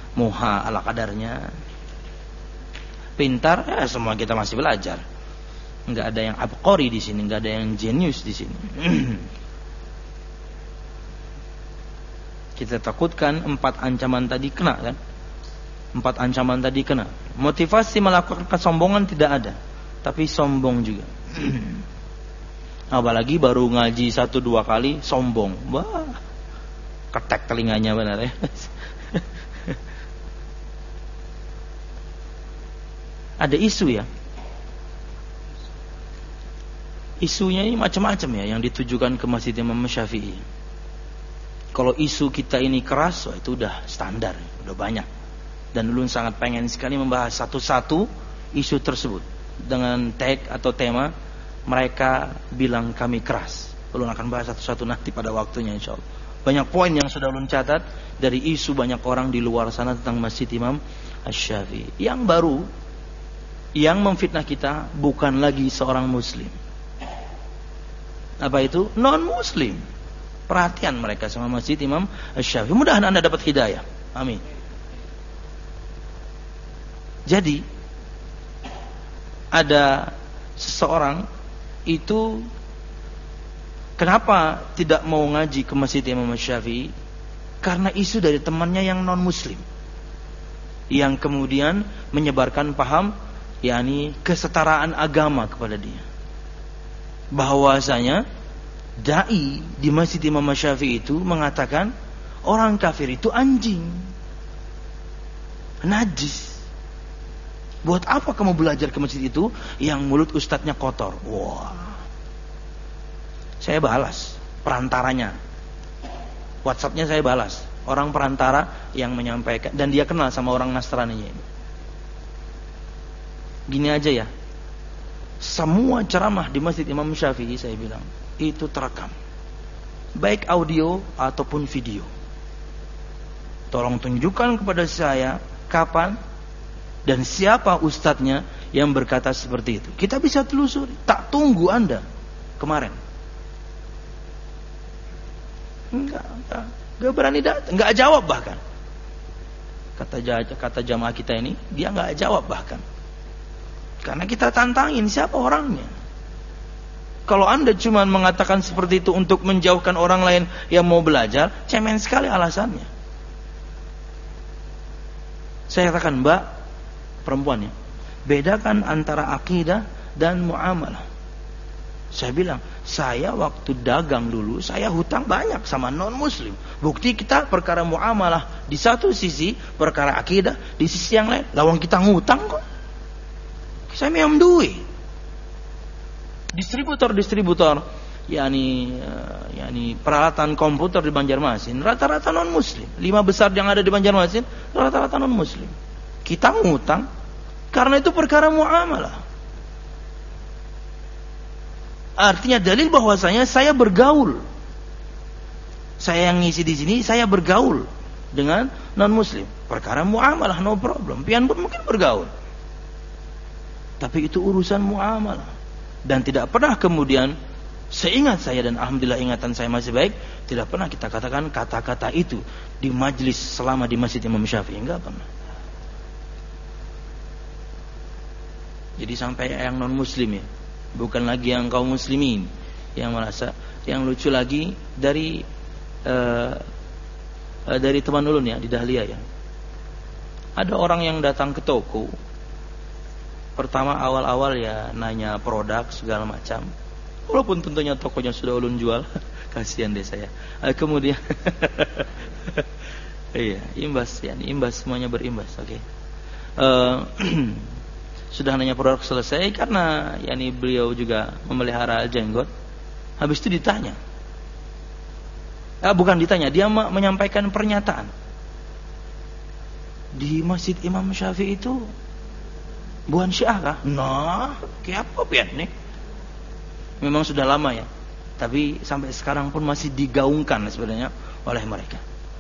muha ala kadarnya. Pintar, ya semua kita masih belajar. Nggak ada yang abqori di sini, nggak ada yang jenius di sini. Kita takutkan empat ancaman tadi kena kan? Empat ancaman tadi kena. Motivasi melakukan kesombongan tidak ada, tapi sombong juga. Apalagi baru ngaji satu dua kali sombong, wah, ketek telinganya benar ya. Ada isu ya. Isunya ini macam-macam ya yang ditujukan ke Masjid Imam Syafi'i. Kalau isu kita ini keras, wah, itu udah standar, udah banyak. Dan ulun sangat pengen sekali membahas satu-satu isu tersebut dengan tag atau tema mereka bilang kami keras. Ulun akan bahas satu-satu nanti pada waktunya insyaallah. Banyak poin yang sudah ulun catat dari isu banyak orang di luar sana tentang Masjid Imam Syafi'i. Yang baru, yang memfitnah kita bukan lagi seorang muslim. Apa itu? Non-muslim. Perhatian mereka sama Masjid Imam Syafi'i. Mudah-mudahan Anda dapat hidayah. Amin. Jadi ada seseorang itu kenapa tidak mau ngaji ke Masjid Imam Syafi'i? Karena isu dari temannya yang non-muslim, yang kemudian menyebarkan paham yakni kesetaraan agama kepada dia, bahwasanya dai di Masjid Imam Syafi'i itu mengatakan orang kafir itu anjing, najis. Buat apa kamu belajar ke masjid itu yang mulut ustadznya kotor? Wah, saya balas perantaranya, WhatsAppnya saya balas, orang perantara yang menyampaikan, dan dia kenal sama orang Nasrani ini. Gini aja ya, semua ceramah di Masjid Imam Syafi'i saya bilang itu terekam, baik audio ataupun video. Tolong tunjukkan kepada saya kapan dan siapa ustadznya yang berkata seperti itu. Kita bisa telusuri. Tak tunggu Anda kemarin. Enggak, enggak, enggak berani datang, enggak jawab bahkan. Kata kata jamaah kita ini, dia enggak jawab bahkan. Karena kita tantangin siapa orangnya. Kalau Anda cuma mengatakan seperti itu untuk menjauhkan orang lain yang mau belajar, cemen sekali alasannya. Saya katakan, Mbak, perempuan ya, bedakan antara akidah dan muamalah. Saya bilang, saya waktu dagang dulu, saya hutang banyak sama non muslim. Bukti kita perkara muamalah di satu sisi, perkara akidah di sisi yang lain. Lawang kita ngutang kok. Saya minum duit. Distributor-distributor yakni uh, yakni peralatan komputer di Banjarmasin rata-rata non muslim. Lima besar yang ada di Banjarmasin rata-rata non muslim. Kita ngutang karena itu perkara muamalah. Artinya dalil bahwasanya saya bergaul. Saya yang ngisi di sini, saya bergaul dengan non muslim. Perkara muamalah no problem. Pian pun mungkin bergaul. Tapi itu urusan muamalah. Dan tidak pernah kemudian, seingat saya dan alhamdulillah ingatan saya masih baik, tidak pernah kita katakan kata-kata itu di majlis selama di Masjid Imam Syafi'i. Enggak pernah. Jadi sampai yang non muslim ya, bukan lagi yang kaum muslimin yang merasa. Yang lucu lagi dari uh, uh, dari teman ulun ya di Dahlia ya, ada orang yang datang ke toko. Pertama awal-awal ya nanya produk segala macam, walaupun tentunya tokonya sudah ulun jual. Kasihan deh saya. uh, kemudian iya imbas ya, imbas semuanya berimbas. Oke, okay. uh, sudah nanya produk selesai karena yakni beliau juga memelihara jenggot. Habis itu ditanya, ah, bukan ditanya, dia menyampaikan pernyataan di Masjid Imam Syafi'i itu bukan Syiah kah? Nah, kayak apa pian nih? Memang sudah lama ya, tapi sampai sekarang pun masih digaungkan sebenarnya oleh mereka.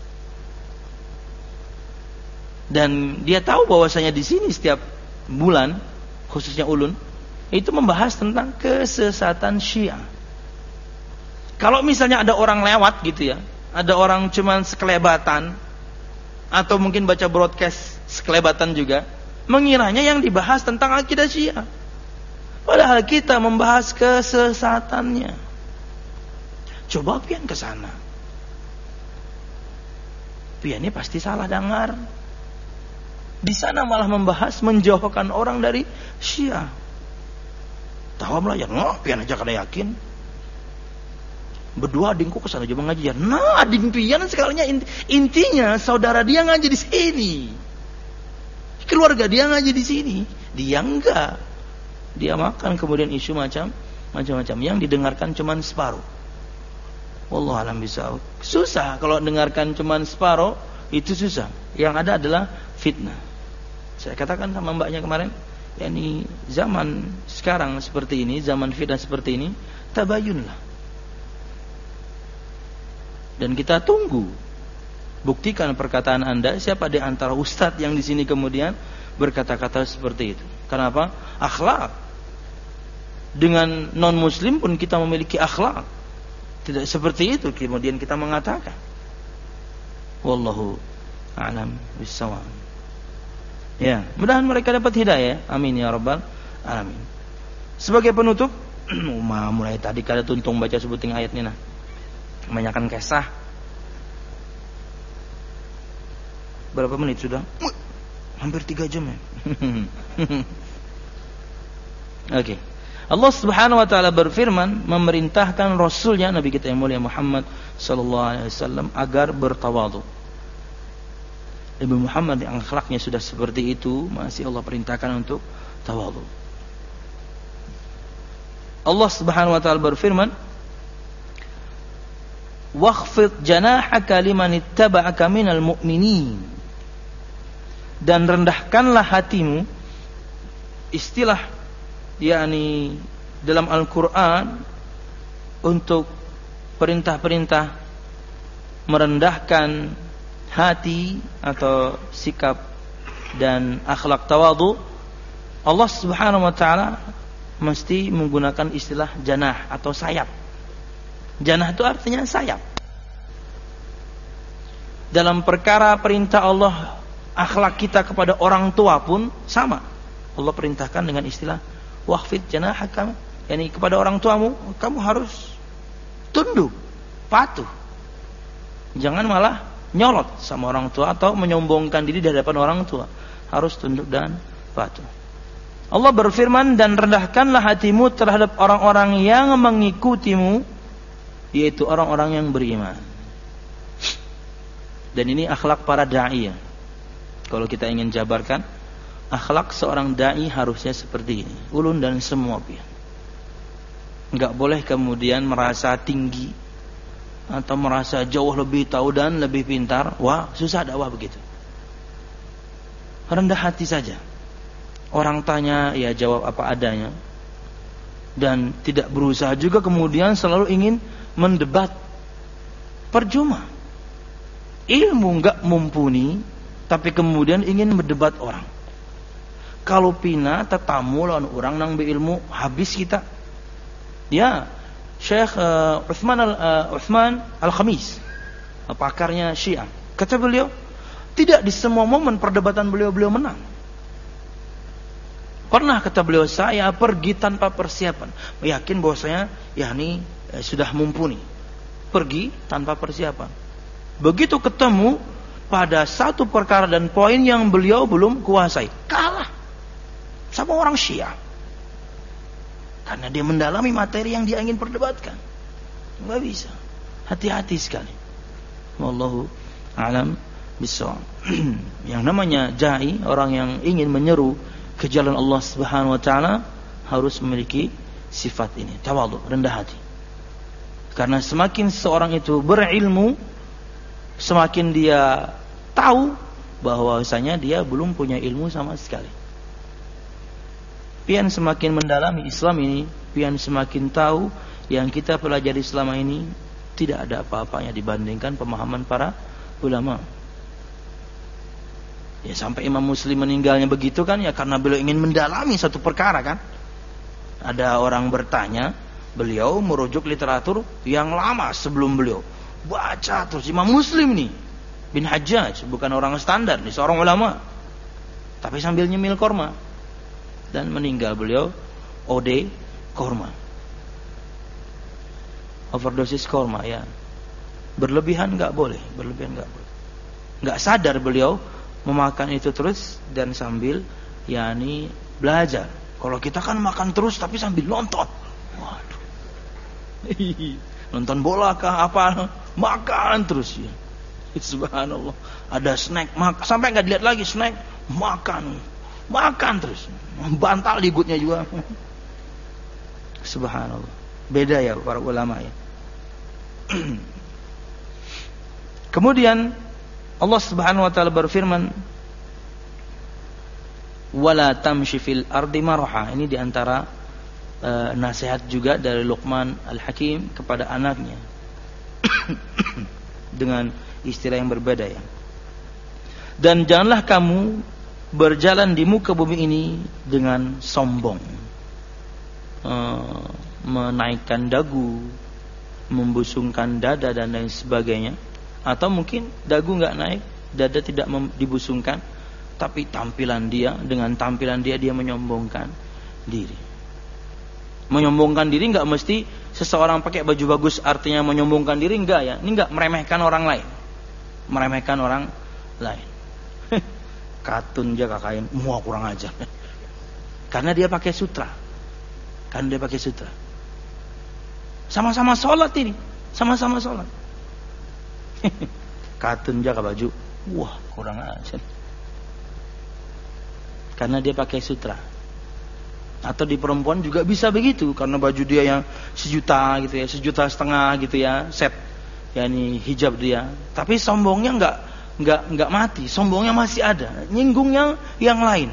Dan dia tahu bahwasanya di sini setiap bulan, khususnya ulun, itu membahas tentang kesesatan Syiah. Kalau misalnya ada orang lewat gitu ya, ada orang cuman sekelebatan atau mungkin baca broadcast sekelebatan juga, mengiranya yang dibahas tentang akidah Syiah. Padahal kita membahas kesesatannya. Coba pian ke sana. Pian ini pasti salah dengar. Di sana malah membahas menjauhkan orang dari Syiah. Tahu belajar, no, pian aja kada yakin. Berdua adingku kesana coba ngaji. Nah, ading pian sekalinya intinya saudara dia ngaji di sini. Keluarga dia ngaji di sini. Dia enggak. Dia makan kemudian isu macam macam-macam yang didengarkan cuman separuh. Wallahu a'lam bishawab. Susah kalau dengarkan cuman separuh, itu susah. Yang ada adalah fitnah. Saya katakan sama mbaknya kemarin, yakni zaman sekarang seperti ini, zaman fitnah seperti ini, tabayunlah. Dan kita tunggu. Buktikan perkataan Anda, siapa di antara ustadz yang di sini kemudian berkata-kata seperti itu. Kenapa? Akhlak. Dengan non muslim pun kita memiliki akhlak. Tidak seperti itu kemudian kita mengatakan. Wallahu a'lam bishawab. Ya, mudah-mudahan mereka dapat hidayah. Amin ya rabbal alamin. Sebagai penutup, mulai tadi kada tuntung baca sebuting ayat ini nah. Kebanyakan kisah. Berapa menit sudah? Hampir tiga jam ya. Oke. Okay. Allah Subhanahu wa taala berfirman memerintahkan rasulnya Nabi kita yang mulia Muhammad sallallahu alaihi wasallam agar bertawadhu. Nabi Muhammad yang akhlaknya sudah seperti itu, masih Allah perintahkan untuk tawadhu. Allah Subhanahu wa taala berfirman, "Wakhfid janahaka liman ittaba'aka minal mu'minin." Dan rendahkanlah hatimu. Istilah yakni dalam Al-Quran untuk perintah-perintah merendahkan hati atau sikap dan akhlak tawadhu, Allah Subhanahu wa taala mesti menggunakan istilah janah atau sayap. Janah itu artinya sayap. Dalam perkara perintah Allah, akhlak kita kepada orang tua pun sama. Allah perintahkan dengan istilah waqfid janahaka, yakni kepada orang tuamu kamu harus tunduk, patuh. Jangan malah nyolot sama orang tua atau menyombongkan diri di hadapan orang tua. Harus tunduk dan patuh. Allah berfirman, dan rendahkanlah hatimu terhadap orang-orang yang mengikutimu, yaitu orang-orang yang beriman. Dan ini akhlak para dai. Kalau kita ingin jabarkan, akhlak seorang dai harusnya seperti ini. Ulun dan semua pihak. Enggak boleh kemudian merasa tinggi atau merasa jauh lebih tahu dan lebih pintar. Wah, susah dakwah begitu. Rendah hati saja. Orang tanya, ya jawab apa adanya. Dan tidak berusaha juga kemudian selalu ingin mendebat. Percuma. Ilmu enggak mumpuni, tapi kemudian ingin mendebat orang. Kalau pina tetamu lawan orang nang beilmu, habis kita. Ya, Syekh uh, Uthman al, uh, Uthman Al-Khamis, pakarnya Syiah. Kata beliau, tidak di semua momen perdebatan beliau-beliau menang. Pernah kata beliau, saya pergi tanpa persiapan, yakin bahwasanya ya ini eh, sudah mumpuni. Pergi tanpa persiapan. Begitu ketemu pada satu perkara dan poin yang beliau belum kuasai, kalah sama orang Syiah. Karena dia mendalami materi yang dia ingin perdebatkan. Enggak bisa. Hati-hati sekali. Wallahu a'lam bishawab. Yang namanya dai, orang yang ingin menyeru ke jalan Allah Subhanahu wa taala, harus memiliki sifat ini, tawadhu, rendah hati. Karena semakin seorang itu berilmu, semakin dia tahu bahwasanya dia belum punya ilmu sama sekali. Pian semakin mendalami Islam ini, pian semakin tahu yang kita pelajari selama ini tidak ada apa-apanya dibandingkan pemahaman para ulama. Ya sampai Imam Muslim meninggalnya begitu kan, ya karena beliau ingin mendalami satu perkara kan. Ada orang bertanya, beliau merujuk literatur yang lama sebelum beliau. Baca terus Imam Muslim nih bin Hajjaj, bukan orang standar, ini seorang ulama. Tapi sambil nyemil korma. Dan meninggal beliau O D korma. Overdosis korma ya. Berlebihan nggak boleh, berlebihan nggak boleh. Nggak sadar beliau memakan itu terus dan sambil yakni belajar. Kalau kita kan makan terus tapi sambil nonton. Waduh. Nonton bola kah apa? Makan terus ya. Subhanallah. Ada snack, mak sampai nggak dilihat lagi snack, makan, makan terus. Bantal libutnya juga. Subhanallah. Beda ya para ulama ya. Kemudian Allah Subhanahu wa taala berfirman, wala tamshi fil ardi maraha. Ini diantara uh, nasihat juga dari Luqman Al-Hakim kepada anaknya dengan istilah yang berbeda ya. Dan janganlah kamu berjalan di muka bumi ini dengan sombong, uh, menaikkan dagu, membusungkan dada dan lain sebagainya. Atau mungkin dagu nggak naik, dada tidak dibusungkan, tapi tampilan dia, dengan tampilan dia dia menyombongkan diri. Menyombongkan diri nggak mesti seseorang pakai baju bagus artinya menyombongkan diri, enggak ya. Ini nggak meremehkan orang lain, meremehkan orang lain. Katun jaga kain, muah kurang ajar. Karena dia pakai sutra, karena dia pakai sutra. Sama-sama sholat ini, sama-sama sholat. Katun jaga baju, wah kurang ajar. Karena dia pakai sutra. Atau di perempuan juga bisa begitu, karena baju dia yang sejuta gitu ya, sejuta setengah gitu ya, set, yakni hijab dia. Tapi sombongnya nggak nggak nggak mati, sombongnya masih ada, nyinggungnya yang lain.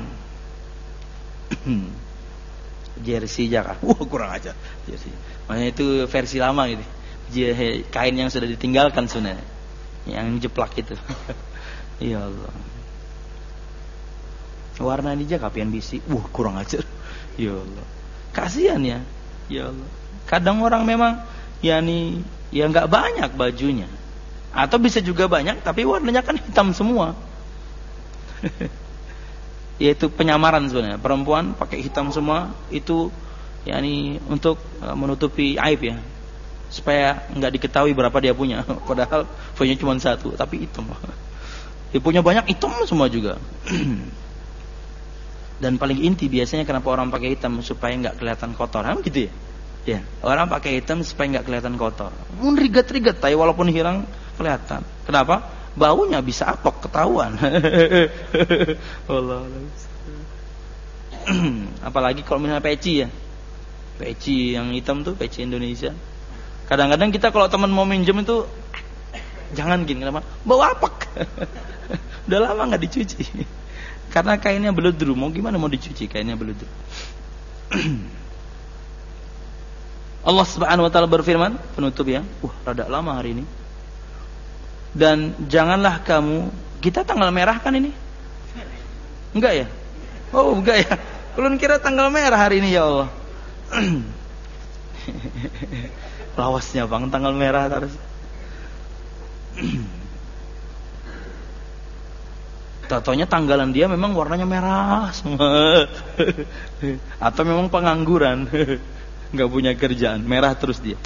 Jersey jaga, wah kurang ajar. Jersey, makanya itu versi lama gitu, kain yang sudah ditinggalkan sebenarnya. Yang jeplak itu. Ya Allah. Warna ini aja kapian bisi. Wah kurang ajar. Ya Allah. Kasihan ya. Ya Allah. Kadang orang memang yakni ya nggak banyak bajunya. Atau bisa juga banyak tapi warnanya kan hitam semua. Yaitu penyamaran sebenarnya. Perempuan pakai hitam semua itu yakni untuk menutupi aib ya. Supaya nggak diketahui berapa dia punya, padahal punya cuma satu, tapi hitam. Dia punya banyak hitam semua juga. Dan paling inti biasanya kenapa orang pakai hitam supaya nggak kelihatan kotor, kan gitu ya? Ya, orang pakai hitam supaya nggak kelihatan kotor. Mun rigat-rigat, tapi walaupun hilang kelihatan. Kenapa? Baunya bisa apok ketahuan. Allah. Apalagi kalau misalnya peci ya, peci yang hitam tuh peci Indonesia. Kadang-kadang kita kalau teman mau minjem itu jangan gini, kenapa? Bau apek. Udah lama nggak dicuci. Karena kainnya beludru. Mau gimana mau dicuci kainnya beludru? Allah Subhanahu wa taala berfirman, penutup ya. Wah, rada lama hari ini. Dan janganlah kamu, kita tanggal merah kan ini? Enggak ya? Oh, enggak ya. Ulun kira tanggal merah hari ini ya Allah. Lawasnya bang, tanggal merah terus. Tatonya tanggalan dia memang warnanya merah semua. Atau memang pengangguran, nggak punya kerjaan, merah terus dia.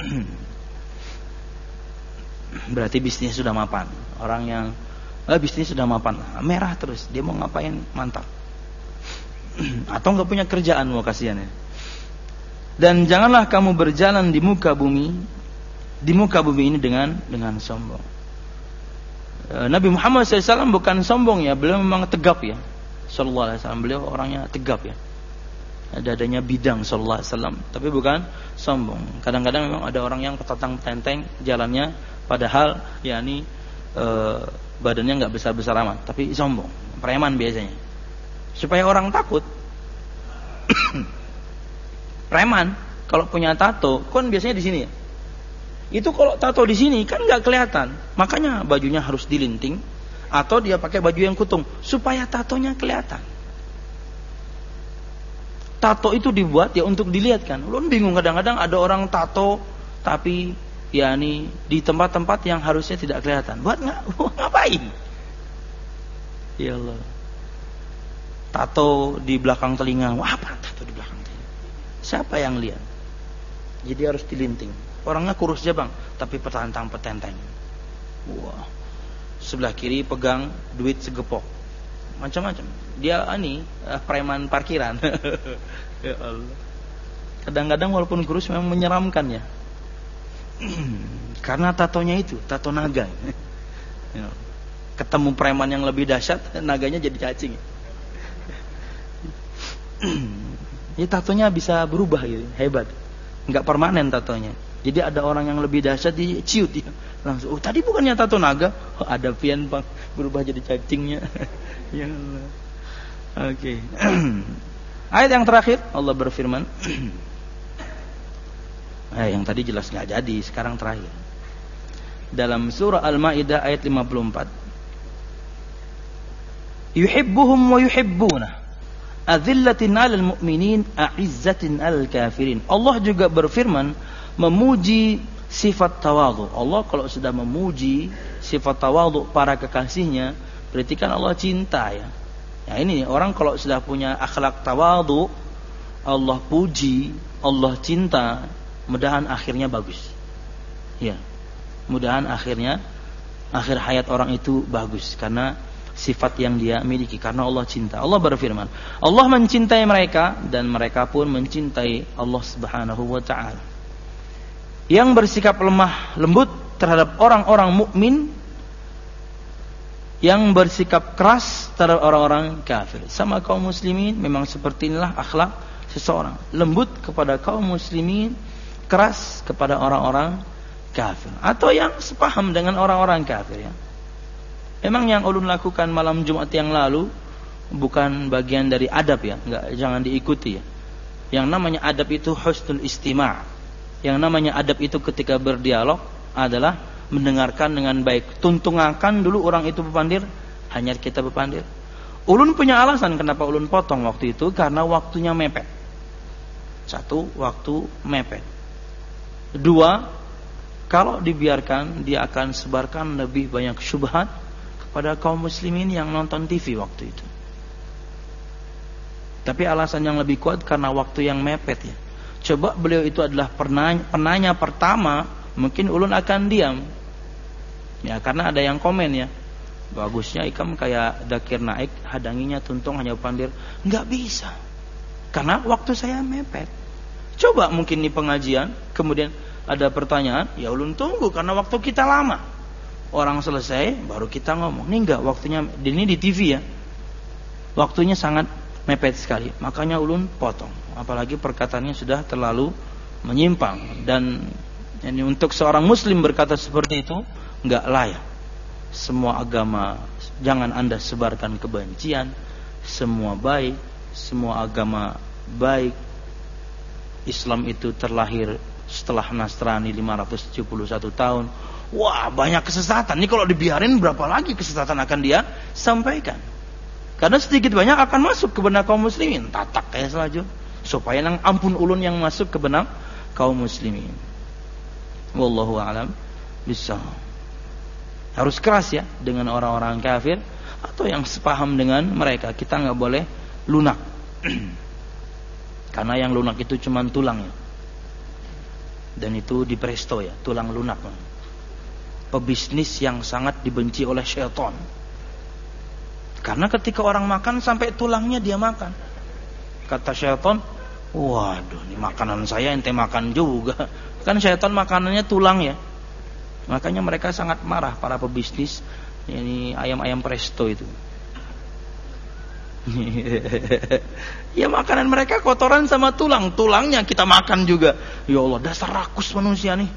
Berarti bisnisnya sudah mapan. Orang yang eh, bisnis sudah mapan, merah terus, dia mau ngapain mantap. Atau nggak punya kerjaan, mau kasihan ya. Dan janganlah kamu berjalan di muka bumi, di muka bumi ini dengan dengan sombong. Nabi Muhammad shallallahu alaihi wasallam bukan sombong ya, beliau memang tegap ya. Sallallahu alaihi wasallam, beliau orangnya tegap ya. Dadanya bidang sallallahu alaihi wasallam, tapi bukan sombong. Kadang-kadang memang ada orang yang ketatang tenteng jalannya, padahal yakni e, badannya nggak besar-besar amat, tapi sombong, preman biasanya. Supaya orang takut. Preman kalau punya tato kan biasanya di sini ya. Itu kalau tato di sini kan nggak kelihatan, makanya bajunya harus dilinting atau dia pakai baju yang kutung supaya tatonya kelihatan. Tato itu dibuat ya untuk dilihat kan. Lu bingung kadang-kadang ada orang tato tapi yakni di tempat-tempat yang harusnya tidak kelihatan. Buat nggak? Ngapain? Ya Allah. Tato di belakang telinga. Wah, apa tato di belakang telinga? Siapa yang lihat? Jadi harus dilinting. Orangnya kurus aja bang, tapi petantang petenteng. Wah, sebelah kiri pegang duit segepok, macam-macam. Dia ini uh, preman parkiran. Ya Allah. Kadang-kadang walaupun kurus memang menyeramkan ya. Karena tatonya itu, tato naga. Ya. Ketemu preman yang lebih dahsyat, naganya jadi cacing. Ya tatonya bisa berubah gitu, hebat. Enggak permanen tatonya. Jadi ada orang yang lebih dahsyat diciut dia langsung. Oh tadi bukannya tato naga? Oh, ada pian bang, berubah jadi cacingnya. Ya Allah. Oke. Okay. Ayat yang terakhir Allah berfirman. Eh, yang tadi jelas nggak jadi, sekarang terakhir. Dalam surah Al-Maidah ayat lima puluh empat. Yuhibbuhum wa yuhibbuna. Adzillatin 'alal mu'minin, a'izzatin 'alal kafirin. Allah juga berfirman memuji sifat tawadhu. Allah kalau sudah memuji sifat tawadhu para kekasihnya, berarti kan Allah cinta ya. Ya ini orang kalau sudah punya akhlak tawadhu, Allah puji, Allah cinta, mudahan akhirnya bagus. Ya. Mudahan akhirnya akhir hayat orang itu bagus karena sifat yang dia miliki, karena Allah cinta. Allah berfirman, Allah mencintai mereka dan mereka pun mencintai Allah Subhanahu wa taala. Yang bersikap lemah lembut terhadap orang-orang mukmin, yang bersikap keras terhadap orang-orang kafir. Sama kaum muslimin memang seperti inilah akhlak seseorang, lembut kepada kaum muslimin, keras kepada orang-orang kafir, atau yang sepaham dengan orang-orang kafir ya. Memang yang ulun lakukan malam Jumat yang lalu bukan bagian dari adab ya, enggak, jangan diikuti ya. Yang namanya adab itu husnul istima'. Yang namanya adab itu ketika berdialog adalah mendengarkan dengan baik. Tuntungakan dulu orang itu berpandir, hanya kita berpandir. Ulun punya alasan kenapa ulun potong waktu itu, karena waktunya mepet. Satu, waktu mepet. Dua, kalau dibiarkan dia akan sebarkan lebih banyak syubhat pada kaum muslimin yang nonton T V waktu itu. Tapi alasan yang lebih kuat karena waktu yang mepet ya. Coba beliau itu adalah penanya, penanya pertama, mungkin ulun akan diam. Ya karena ada yang komen ya, bagusnya ikam kayak Dakir Naik, hadanginya tuntung hanya pandir. Enggak bisa, karena waktu saya mepet. Coba mungkin di pengajian kemudian ada pertanyaan, ya ulun tunggu karena waktu kita lama. Orang selesai baru kita ngomong. Ini enggak, waktunya ini di T V ya. Waktunya sangat mepet sekali. Makanya ulun potong. Apalagi perkataannya sudah terlalu menyimpang, dan ini untuk seorang muslim berkata seperti itu enggak layak. Semua agama jangan Anda sebarkan kebencian. Semua baik, semua agama baik. Islam itu terlahir setelah Nasrani lima ratus tujuh puluh satu tahun. Wah, banyak kesesatan. Ini kalau dibiarin berapa lagi kesesatan akan dia sampaikan. Karena sedikit banyak akan masuk ke benak kaum muslimin. Tatak kayak selaju. Supaya nang ampun ulun yang masuk ke benak kaum muslimin. Wallahu a'lam bishawab. Harus keras ya dengan orang-orang kafir atau yang sepaham dengan mereka. Kita nggak boleh lunak. Karena yang lunak itu cuma tulang ya. Dan itu di presto ya, tulang lunak. Pebisnis yang sangat dibenci oleh syaitan. Karena ketika orang makan sampai tulangnya dia makan. Kata syaitan, waduh ini makanan saya ente makan juga. Kan syaitan makanannya tulang ya. Makanya mereka sangat marah para pebisnis ini ayam-ayam presto itu. Ya makanan mereka kotoran sama tulang, tulangnya kita makan juga. Ya Allah, dasar rakus manusia nih.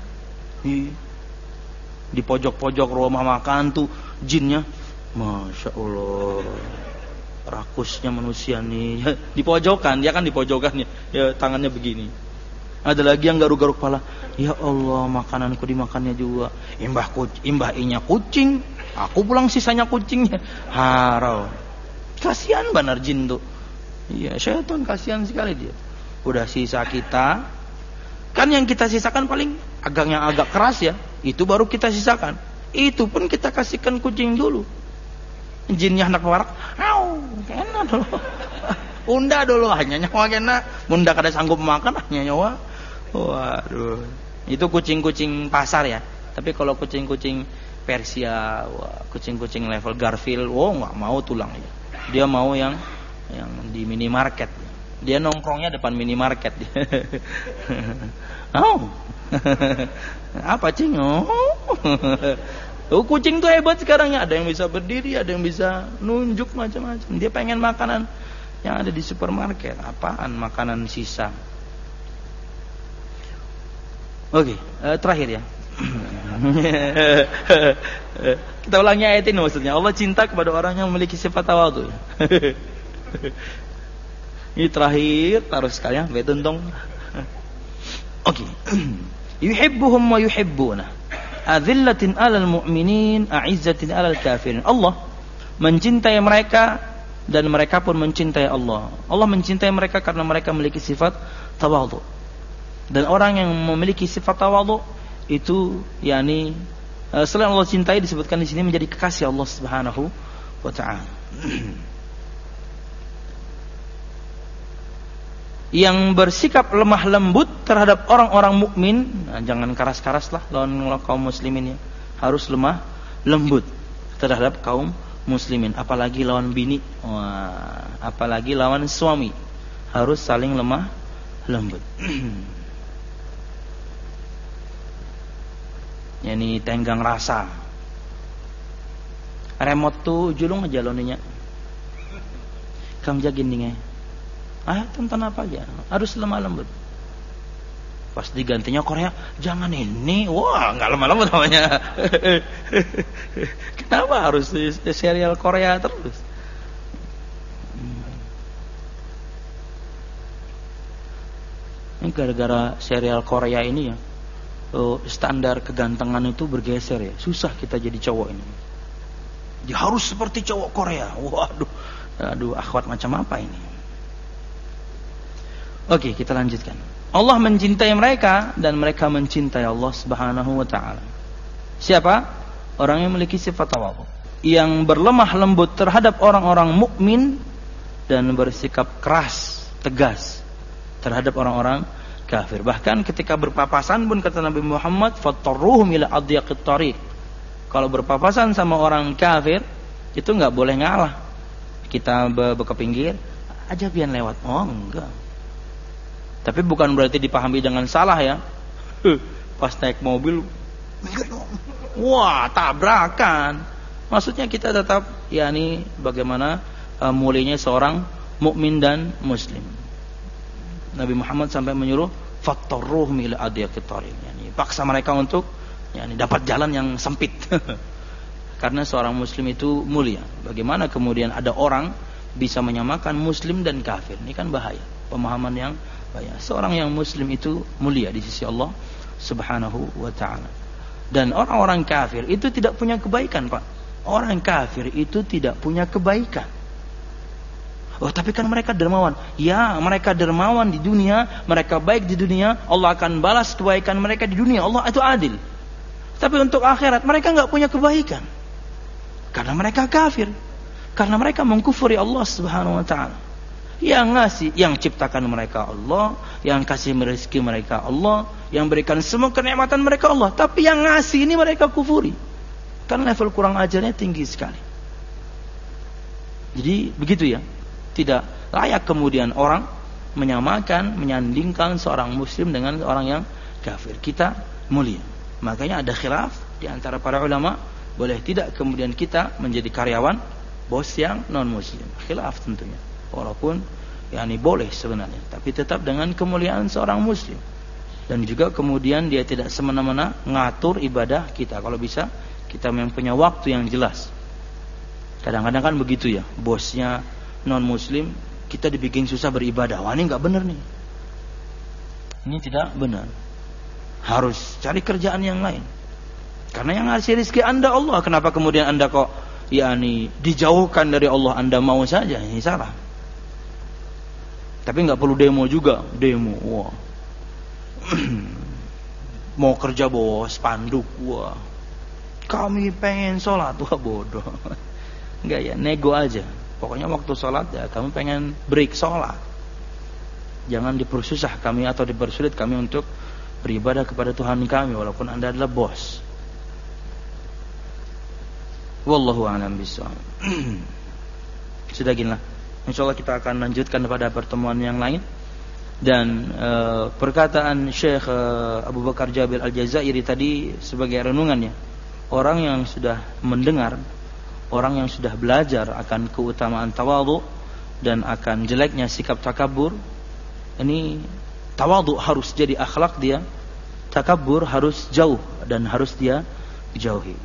Di pojok-pojok rumah makan tuh jinnya, masya Allah, rakusnya manusia nih. Di pojokan, dia kan di pojokan ya, ya tangannya begini. Ada lagi yang garuk-garuk kepala. Ya Allah, makananku dimakannya juga. Imbah kucing, imbah inya kucing, aku pulang sisanya kucingnya. Harau. Kasihan benar jin tuh. Iya, syaitan kasihan sekali dia. Udah sisa kita, kan yang kita sisakan paling agak yang agak keras ya. Itu baru kita sisakan. Itu pun kita kasihkan kucing dulu. Jinnya hendak warak, au, enak loh. Unda dulu hanya nyawa kena, munda kada sanggup makan hanya nyawa. Waduh. Itu kucing-kucing pasar ya. Tapi kalau kucing-kucing Persia, wah, kucing-kucing level Garfield, wow nggak mau tulang ya. Dia mau yang yang di minimarket. Dia nongkrongnya depan minimarket. Oh. Apa cing? Oh. Oh, kucing tuh hebat sekarang ya. Ada yang bisa berdiri, ada yang bisa nunjuk macam-macam. Dia pengen makanan yang ada di supermarket. Apaan? Makanan sisa. Oke, uh, terakhir ya. Kita ulangi ayat ini maksudnya. Allah cinta kepada orang yang memiliki sifat tawadhu. Ini terakhir, taruh sekalian, betuntong. Oke. Yuhibbuhum wa yuhibbuna. Adzillatin 'alal mu'minin, a'izzatin 'alal kafirin. Allah mencintai mereka dan mereka pun mencintai Allah. Allah mencintai mereka karena mereka memiliki sifat tawadhu. Dan orang yang memiliki sifat tawadhu itu yakni selain Allah cintai disebutkan di sini menjadi kekasih Allah Subhanahu wa taala. Yang bersikap lemah lembut terhadap orang-orang mukmin, nah, jangan keras-keras lah lawan kaum muslimin ya. Harus lemah lembut terhadap kaum muslimin, apalagi lawan bini, wah, apalagi lawan suami. Harus saling lemah lembut. Yani tenggang rasa. Remote tuh julung aja loninya. Kamu jagin nih. Ah, tonton apa aja. Harus lemah lembut. Pas digantinya Korea, jangan ini. Wah, nggak lemah lembut namanya. Kenapa harus serial Korea terus? Ini gara-gara serial Korea ini ya. Oh, standar kegantengan itu bergeser ya. Susah kita jadi cowok ini. Dia harus seperti cowok Korea. Waduh. Aduh, akhwat macam apa ini? Oke, kita lanjutkan. Allah mencintai mereka dan mereka mencintai Allah Subhanahu wa taala. Siapa? Orang yang memiliki sifat tawadhu, yang berlemah lembut terhadap orang-orang mukmin dan bersikap keras, tegas terhadap orang-orang kafir. Bahkan ketika berpapasan pun kata Nabi Muhammad, "Fattarruhum ila adyaqit thariq." Kalau berpapasan sama orang kafir itu enggak boleh ngalah. Kita be ke pinggir, aja biar lewat. Oh, enggak. Tapi bukan berarti dipahami dengan salah ya. Pas naik mobil, wah, tabrakan. Maksudnya kita tetap yakni bagaimana uh, mulianya seorang mukmin dan muslim. Nabi Muhammad sampai menyuruh fattarruhum ila adyaqit thariq, yani paksa mereka untuk yani dapat jalan yang sempit. Karena seorang muslim itu mulia. Bagaimana kemudian ada orang bisa menyamakan muslim dan kafir? Ini kan bahaya. Pemahaman yang bahaya. Seorang yang muslim itu mulia di sisi Allah Subhanahu wa taala. Dan orang-orang kafir itu tidak punya kebaikan, Pak. Orang kafir itu tidak punya kebaikan. Oh, tapi kan mereka dermawan. Ya, mereka dermawan di dunia, mereka baik di dunia, Allah akan balas kebaikan mereka di dunia. Allah itu adil. Tapi untuk akhirat mereka enggak punya kebaikan. Karena mereka kafir. Karena mereka mengkufuri Allah Subhanahu wa taala. Yang ngasih, yang ciptakan mereka Allah, yang kasih rezeki mereka Allah, yang berikan semua kenikmatan mereka Allah. Tapi yang ngasih ini mereka kufuri. Karena level kurang ajarnya tinggi sekali. Jadi begitu ya. Tidak layak kemudian orang menyamakan, menyandingkan seorang muslim dengan orang yang kafir. Kita mulia. Makanya ada khilaf di antara para ulama, boleh tidak kemudian kita menjadi karyawan bos yang non muslim. Khilaf tentunya. Walaupun yakni boleh sebenarnya, tapi tetap dengan kemuliaan seorang muslim. Dan juga kemudian dia tidak semena-mena ngatur ibadah kita. Kalau bisa kita yang punya waktu yang jelas. Kadang-kadang kan begitu ya, bosnya non muslim, kita dibikin susah beribadah. Wah, ini enggak benar nih. Ini tidak benar. Harus cari kerjaan yang lain. Karena yang ngasih rezeki Anda Allah. Kenapa kemudian Anda kok yakni dijauhkan dari Allah, Anda mau saja? Ini salah. Tapi enggak perlu demo juga, demo. Wah. Mau kerja bos, spanduk. Wah. Kami pengen sholat. Wah, bodoh. Enggak ya, nego aja. Pokoknya waktu sholat ya kami pengen break sholat. Jangan dipersusah kami atau dipersulit kami untuk beribadah kepada Tuhan kami walaupun Anda adalah bos. Wallahu a'lam bishawab. Sudah ginilah. Insyaallah kita akan lanjutkan pada pertemuan yang lain. Dan e, perkataan Syekh e, Abu Bakar Jabil Al-Jazairi tadi sebagai renungannya, orang yang sudah mendengar, orang yang sudah belajar akan keutamaan tawadhu dan akan jeleknya sikap takabur, ini tawadhu harus jadi akhlak dia, takabur harus jauh dan harus dia jauhi.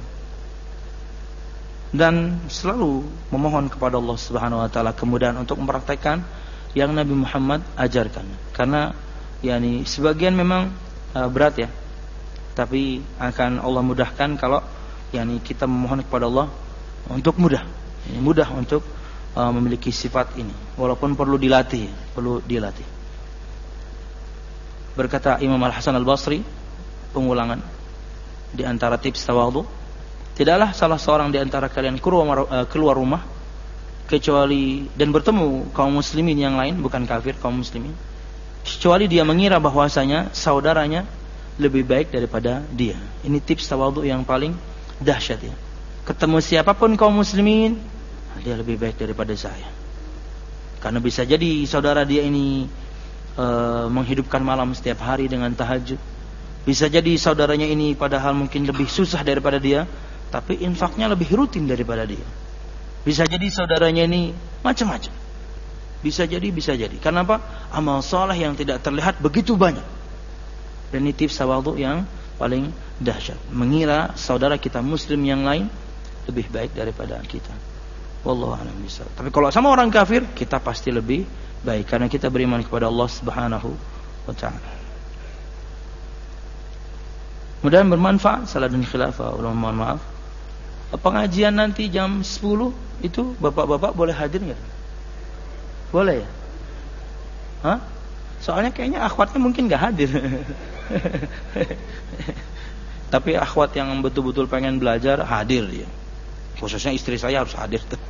Dan selalu memohon kepada Allah Subhanahu wa taala kemudahan untuk mempraktekkan yang Nabi Muhammad ajarkan. Karena yakni sebagian memang uh, berat ya. Tapi akan Allah mudahkan kalau yakni kita memohon kepada Allah untuk mudah. Ini mudah untuk uh, memiliki sifat ini walaupun perlu dilatih, perlu dilatih. Berkata Imam Al-Hasan Al-Basri, pengulangan di antara tips tawadhu, tidaklah salah seorang di antara kalian keluar, uh, keluar rumah kecuali dan bertemu kaum muslimin yang lain, bukan kafir, kaum muslimin, kecuali dia mengira bahwasanya saudaranya lebih baik daripada dia. Ini tips tawadhu yang paling dahsyat ya. Ketemu siapapun kaum muslimin, dia lebih baik daripada saya. Karena bisa jadi saudara dia ini e, menghidupkan malam setiap hari dengan tahajud. Bisa jadi saudaranya ini padahal mungkin lebih susah daripada dia, tapi infaknya lebih rutin daripada dia. Bisa jadi saudaranya ini macam-macam. Bisa jadi, bisa jadi. Karena apa? Amal saleh yang tidak terlihat begitu banyak. Dan ini tips tawadhu yang paling dahsyat. Mengira saudara kita muslim yang lain lebih baik daripada kita. Wallahu a'lam bishawab. Tapi kalau sama orang kafir, kita pasti lebih baik karena kita beriman kepada Allah Subhanahu wa taala. Mudah-mudahan bermanfaat. Salah dan khilafah, ulama mohon maaf. Pengajian nanti jam sepuluh itu bapak-bapak boleh hadir enggak? Boleh ya? Hah? Soalnya kayaknya akhwatnya mungkin enggak hadir. Tapi akhwat yang betul-betul pengen belajar hadir dia. Khususnya istri saya harus hadir tuh.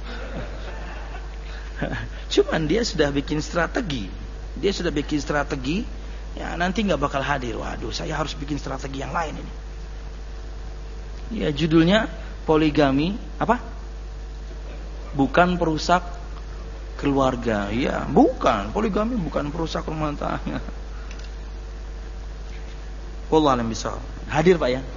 Cuman dia sudah bikin strategi. Dia sudah bikin strategi, ya nanti enggak bakal hadir. Waduh, saya harus bikin strategi yang lain ini. Ya judulnya poligami apa? Bukan perusak keluarga. Ya, bukan. Poligami bukan perusak rumah tangga. Wallahu a'lam bishawab. Hadir Pak ya.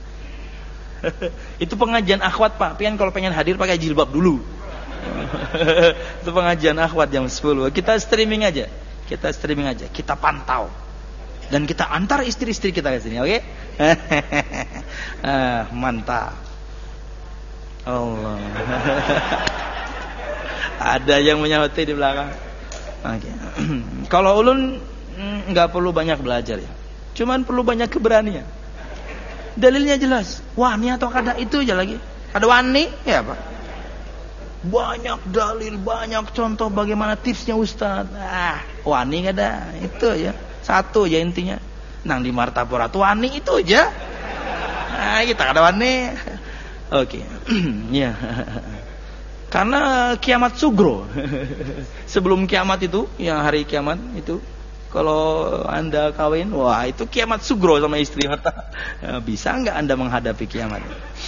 Itu pengajian akhwat Pak. Pian kalau pengen hadir pakai jilbab dulu. Itu pengajian akhwat jam sepuluh. Kita streaming aja. Kita streaming aja. Kita pantau. Dan kita antar istri-istri kita ke sini, oke? Okay? ah, mantap. Allah. Ada yang menyauti di belakang. Oke. Okay. Kalau ulun nggak perlu banyak belajar ya. Cuman perlu banyak keberanian. Dalilnya jelas. Wani atau kada itu aja lagi. Ada wani ya Pak. Banyak dalil, banyak contoh bagaimana tipsnya Ustaz. Ah, wani kada itu aja. Satu aja intinya. Nang di martapura tuh wani itu aja. Nah, kita kada wani. Oke, okay. Ya, karena kiamat sugro. Sebelum kiamat itu, yang hari kiamat itu, kalau anda kawin, wah itu kiamat sugro sama istri. Bisa nggak anda menghadapi kiamat?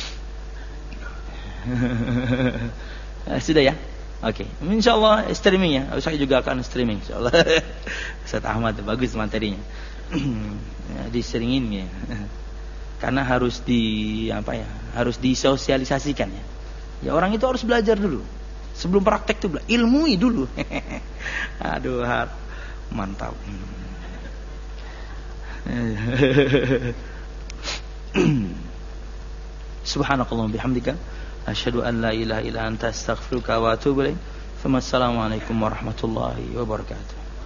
Sudah ya, oke. Okay. Insya Allah streaming ya. Saya juga akan streaming. Insya Allah. Ustaz Ahmad bagus materinya. Diseringin ya. Karena harus di apa ya, harus disosialisasikan ya. Ya orang itu harus belajar dulu. Sebelum praktek itu belajar, ilmui dulu. Aduh, mantap. Subhanakallahumma bihamdika asyhadu an la ilaha illa anta astaghfiruka wa atubu ilaik. Wassalamualaikum warahmatullahi wabarakatuh.